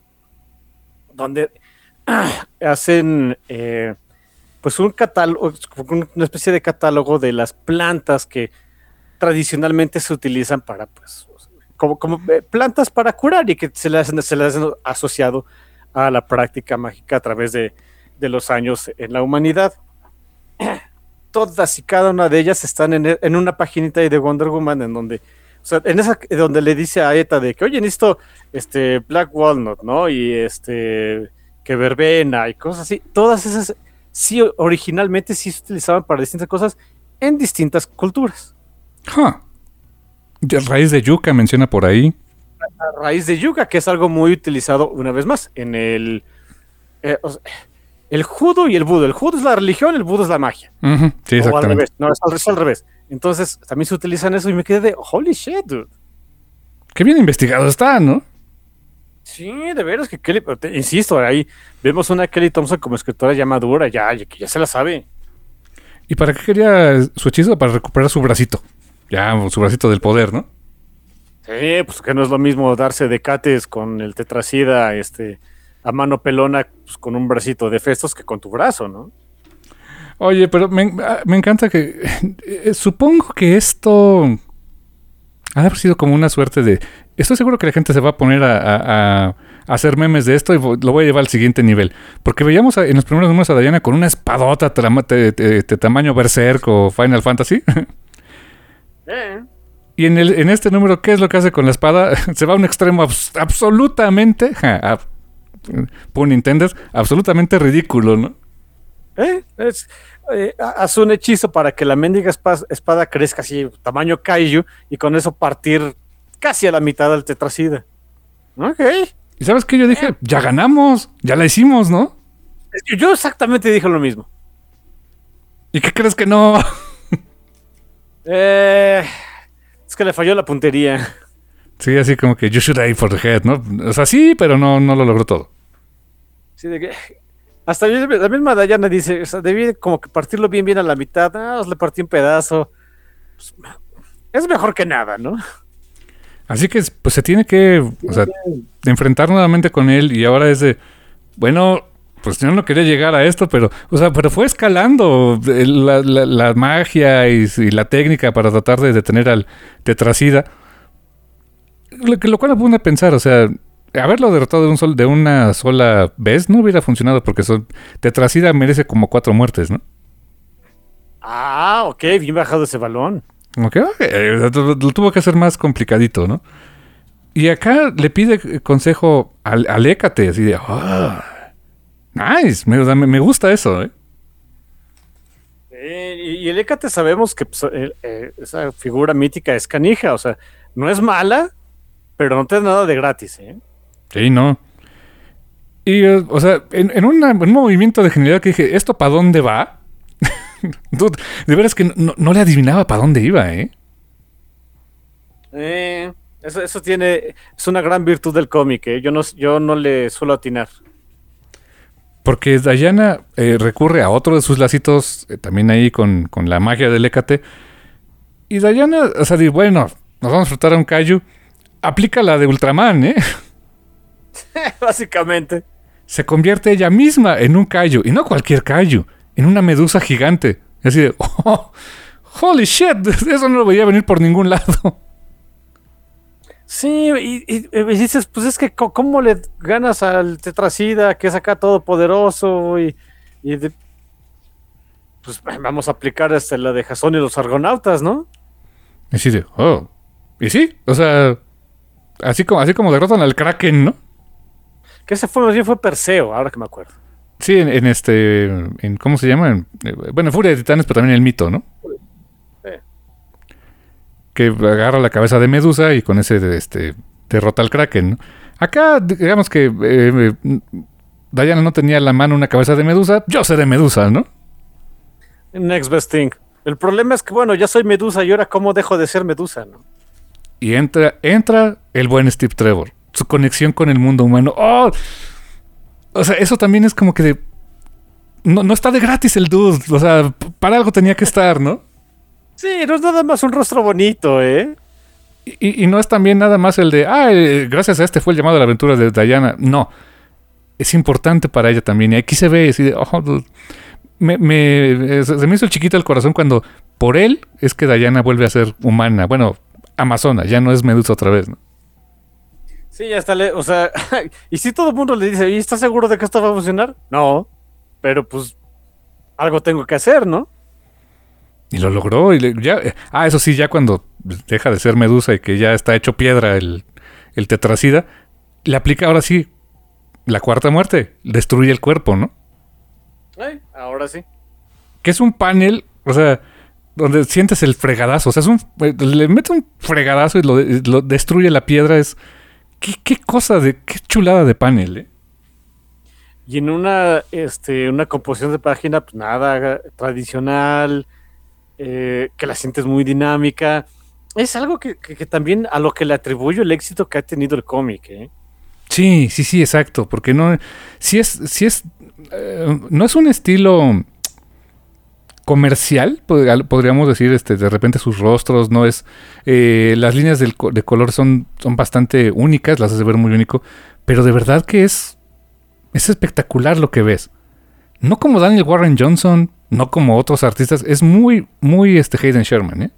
donde ah, hacen eh, pues un catálogo, una especie de catálogo de las plantas que tradicionalmente se utilizan para, pues, como, como eh, plantas para curar y que se les, se les han asociado a la práctica mágica a través de, de los años en la humanidad. Todas y cada una de ellas están en, en una paginita de Wonder Woman en donde, o sea, en esa donde le dice a Eta de que, oye, necesito este Black Walnut, ¿no? Y este que verbena y cosas así. Todas esas sí originalmente sí se utilizaban para distintas cosas en distintas culturas. Huh. Ya, raíz de yuca menciona por ahí. A raíz de yuca, que es algo muy utilizado una vez más en el eh, o sea, el judo y el budo. El judo es la religión, el budo es la magia. Uh-huh. Sí, O al exactamente. revés. No, es al, es al revés. Entonces, también se utilizan eso y me quedé de, holy shit, dude. Qué bien investigado está, ¿no? Sí, de veras que Kelly, pero te- insisto, ahí vemos una Kelly Thompson como escritora ya madura, ya, ya, que ya se la sabe. ¿Y para qué quería su hechizo? Para recuperar su bracito. Ya, su bracito del poder, ¿no? Sí, pues que no es lo mismo darse decates con el tetracida, este, a mano pelona, pues, con un bracito de festos que con tu brazo, ¿no? Oye, pero me, me encanta que... eh, supongo que esto... ha de haber sido como una suerte de... Estoy seguro que la gente se va a poner a, a- a hacer memes de esto y vo- lo voy a llevar al siguiente nivel. Porque veíamos a- en los primeros números a Diana con una espadota trama- de, de- de tamaño Berserk o Final Fantasy. Eh. Y en, el, en este número, ¿qué es lo que hace con la espada? Se va a un extremo abs- absolutamente... ja, ab- pun intended, absolutamente ridículo, ¿no? ¿Eh? Es, eh, haz un hechizo para que la mendiga espa- espada crezca así, tamaño kaiju, y con eso partir casi a la mitad del tetracida. Ok. ¿Y sabes qué? Yo dije, ya ganamos, ya la hicimos, ¿no? Yo exactamente dije lo mismo. ¿Y qué crees que no? Eh, es que le falló la puntería. Sí, así como que you should aim for the head, ¿no? O sea, sí, pero no, no lo logró todo. Sí, de que... Hasta la misma Diana dice, o sea, debí como que partirlo bien bien a la mitad. Ah, os le partí un pedazo. Pues, es mejor que nada, ¿no? Así que pues se tiene que, o sea, enfrentar nuevamente con él y ahora es de, bueno, pues yo no quería llegar a esto, pero, o sea, pero fue escalando la, la, la magia y, y la técnica para tratar de detener al Tetracida. Lo, lo cual me pone a pensar, o sea, haberlo derrotado de, un sol, de una sola vez no hubiera funcionado porque son, Tetracida merece como cuatro muertes, ¿no? Ah, ok, bien bajado ese balón. Como que okay, lo, lo tuvo que hacer más complicadito, ¿no? Y acá le pide consejo al, al Hécate, así de, oh, nice, me, me gusta eso, ¿eh? Eh, y el Hécate sabemos que pues, eh, eh, esa figura mítica es canija, o sea, no es mala, pero no te da nada de gratis, ¿eh? Sí, no. Y, uh, o sea, en, en, una, en un movimiento de genialidad que dije, ¿esto para dónde va? Dude, de veras que no, no le adivinaba para dónde iba, ¿eh? Eh, eso, eso tiene, es una gran virtud del cómic, ¿eh? Yo no, yo no le suelo atinar. Porque Diana eh, recurre a otro de sus lacitos, eh, también ahí con, con la magia del Hécate. Y Diana, o sea, dice, bueno, nos vamos a enfrentar a un kaiju. Aplica la de Ultraman, ¿eh? Básicamente. Se convierte ella misma en un kaiju. Y no cualquier kaiju. En una medusa gigante. Así de, oh, holy shit, eso no lo veía venir por ningún lado. Sí, y, y, y dices, pues es que ¿cómo le ganas al Tetracida, que es acá todopoderoso? Y, y de, pues vamos a aplicar este, la de Jasón y los Argonautas, ¿no? Y así de, oh. Y sí, o sea, así como, así como derrotan al Kraken, ¿no? Que ese fue, más bien fue Perseo, ahora que me acuerdo. Sí, en, en este, en, ¿cómo se llama? En, bueno, Furia de Titanes, pero también el mito, ¿no? Sí. Que agarra la cabeza de Medusa y con ese este, derrota al Kraken, ¿no? Acá, digamos que eh, Diana no tenía a la mano una cabeza de Medusa, yo seré Medusa, ¿no? Next best thing. El problema es que, bueno, ya soy Medusa y ahora ¿cómo dejo de ser Medusa, no? Y entra, entra el buen Steve Trevor, su conexión con el mundo humano. ¡Oh! O sea, eso también es como que de... No, no está de gratis el dude. O sea, para algo tenía que estar, ¿no? Sí, no es nada más un rostro bonito, ¿eh? Y, y no es también nada más el de... Ah, eh, gracias a este fue el llamado a la aventura de Diana. No. Es importante para ella también. Y aquí se ve así de... Oh, dude. Me, me, se me hizo el chiquito el corazón cuando... Por él es que Diana vuelve a ser humana. Bueno, amazona. Ya no es Medusa otra vez, ¿no? Sí, ya está, le, o sea, y si todo el mundo le dice, ¿y estás seguro de que esto va a funcionar? No, pero pues algo tengo que hacer, ¿no? Y lo logró. Y le, ya, ah, eso sí, ya cuando deja de ser Medusa y que ya está hecho piedra el, el Tetracida, le aplica ahora sí la cuarta muerte. Destruye el cuerpo, ¿no? Eh, ahora sí. Que es un panel, o sea, donde sientes el fregadazo. O sea, es un, le mete un fregadazo y lo, lo destruye la piedra. Es... ¿Qué, qué cosa de... Qué chulada de panel, ¿eh? Y en una, este, una composición de página, pues nada, tradicional, eh, que la sientes muy dinámica. Es algo que, que, que también a lo que le atribuyo el éxito que ha tenido el cómic, ¿eh? Sí, sí, sí, exacto. Porque no... Si es... Si es eh, no es un estilo comercial, podríamos decir, este, de repente sus rostros, no es... Eh, las líneas del, de color son, son bastante únicas, las hace ver muy único, pero de verdad que es... Es espectacular lo que ves. No como Daniel Warren Johnson, no como otros artistas, es muy, muy este Hayden Sherman, ¿eh?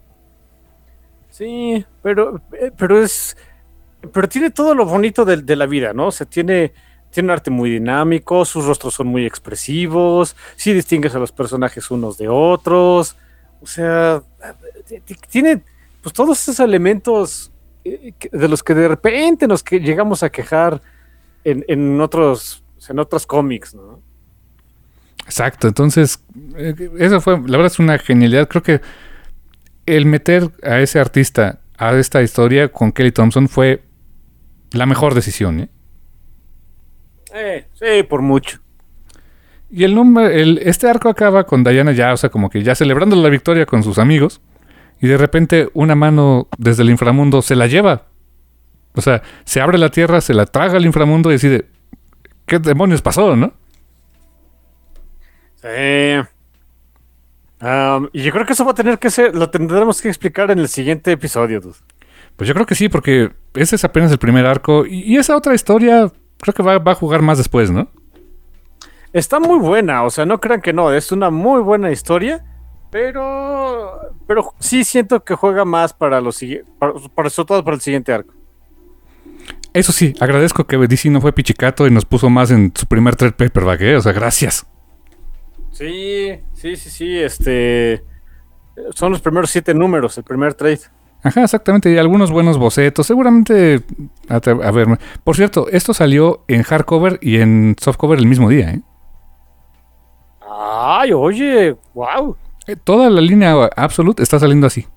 Sí, pero, pero es... Pero tiene todo lo bonito de, de la vida, ¿no? O sea, tiene... Tiene un arte muy dinámico, sus rostros son muy expresivos, sí distingues a los personajes unos de otros, o sea, tiene pues todos esos elementos de los que de repente nos que llegamos a quejar en, en otros en otros cómics, ¿no? Exacto, entonces, eso fue, la verdad es una genialidad, creo que el meter a ese artista a esta historia con Kelly Thompson fue la mejor decisión, ¿eh? Eh, sí, por mucho. Y el nombre, el, este arco acaba con Diana ya, o sea, como que ya celebrando la victoria con sus amigos, y de repente una mano desde el inframundo se la lleva. O sea, se abre la tierra, se la traga al inframundo y decide, ¿qué demonios pasó, no? Sí. Um, y yo creo que eso va a tener que ser, lo tendremos que explicar en el siguiente episodio, dude. Pues yo creo que sí, porque ese es apenas el primer arco. Y, y esa otra historia creo que va, va a jugar más después, ¿no? Está muy buena, o sea, no crean que no, es una muy buena historia, pero pero sí siento que juega más para los siguientes, para, para, sobre todo para el siguiente arco. Eso sí, agradezco que D C no fue pichicato y nos puso más en su primer trade paperback, ¿eh? O sea, gracias. Sí, sí, sí, sí, este... Son los primeros siete números, el primer trade. Ajá, exactamente, y algunos buenos bocetos, seguramente... A, a ver, por cierto, esto salió en hardcover y en softcover el mismo día, ¿eh? Ay, oye, wow. Eh, toda la línea Absolute está saliendo así.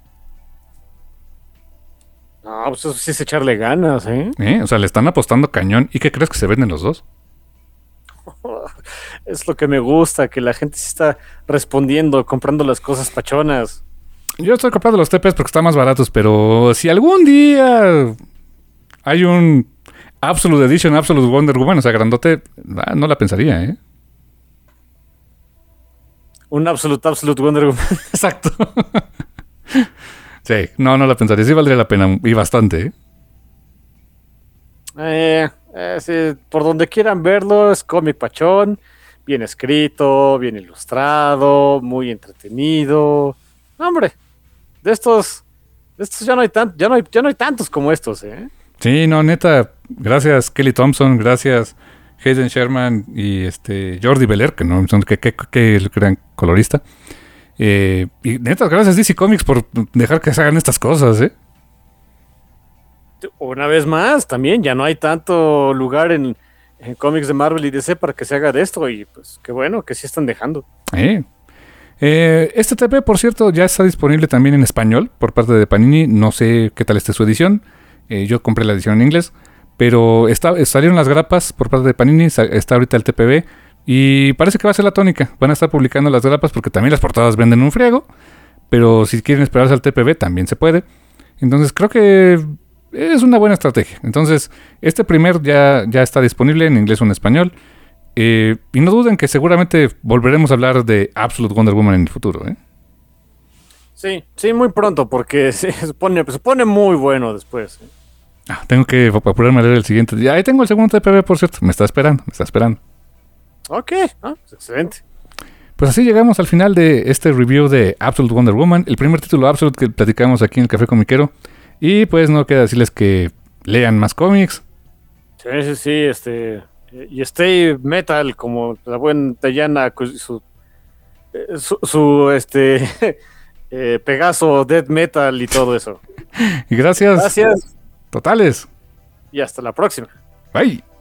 No, pues eso sí es echarle ganas, ¿eh? ¿Eh? O sea, le están apostando cañón. ¿Y qué crees que se venden los dos? Es lo que me gusta, que la gente sí está respondiendo, comprando las cosas pachonas. Yo estoy comprando los T Ps porque están más baratos, pero si algún día hay un Absolute Edition, Absolute Wonder Woman, o sea, grandote, no la pensaría, ¿eh? Un Absolute, Absolute Wonder Woman. Exacto. Sí, no, no la pensaría. Sí valdría la pena y bastante, ¿eh? Eh, eh, sí, por donde quieran verlo, es cómic pachón, bien escrito, bien ilustrado, muy entretenido. No, hombre, de estos, de estos ya no hay tan, ya no hay, ya no hay tantos como estos, ¿eh? Sí, no, neta, gracias Kelly Thompson, gracias Hayden Sherman y este Jordi Belair, que no son que, que, que gran colorista. Eh, y neta, gracias D C Comics por dejar que se hagan estas cosas, ¿eh? Una vez más, también ya no hay tanto lugar en, en cómics de Marvel y D C para que se haga de esto, y pues qué bueno que sí están dejando. Eh. Eh, este T P, por cierto, ya está disponible también en español por parte de Panini. No sé qué tal esté su edición. Eh, yo compré la edición en inglés, pero está, salieron las grapas por parte de Panini. Está ahorita el T P B y parece que va a ser la tónica. Van a estar publicando las grapas porque también las portadas venden un friego. Pero si quieren esperarse al T P B también se puede. Entonces creo que es una buena estrategia. Entonces este primer ya, ya está disponible en inglés o en español. Eh, y no duden que seguramente volveremos a hablar de Absolute Wonder Woman en el futuro, ¿eh? Sí, sí, muy pronto, porque se, se, pone, se pone muy bueno después, ¿eh? Ah, tengo que apurarme a leer el siguiente. Ya, ahí tengo el segundo T P B, por cierto. Me está esperando, me está esperando. Ok, ah, pues excelente. Pues así llegamos al final de este review de Absolute Wonder Woman. El primer título Absolute que platicamos aquí en el Café Comiquero. Y pues no queda decirles que lean más cómics. Sí, sí, sí, este... Y stay metal, como la buena Diana, su, su, su este, eh, Pegaso, death metal y todo eso. Y gracias. Gracias. Totales. Y hasta la próxima. Bye.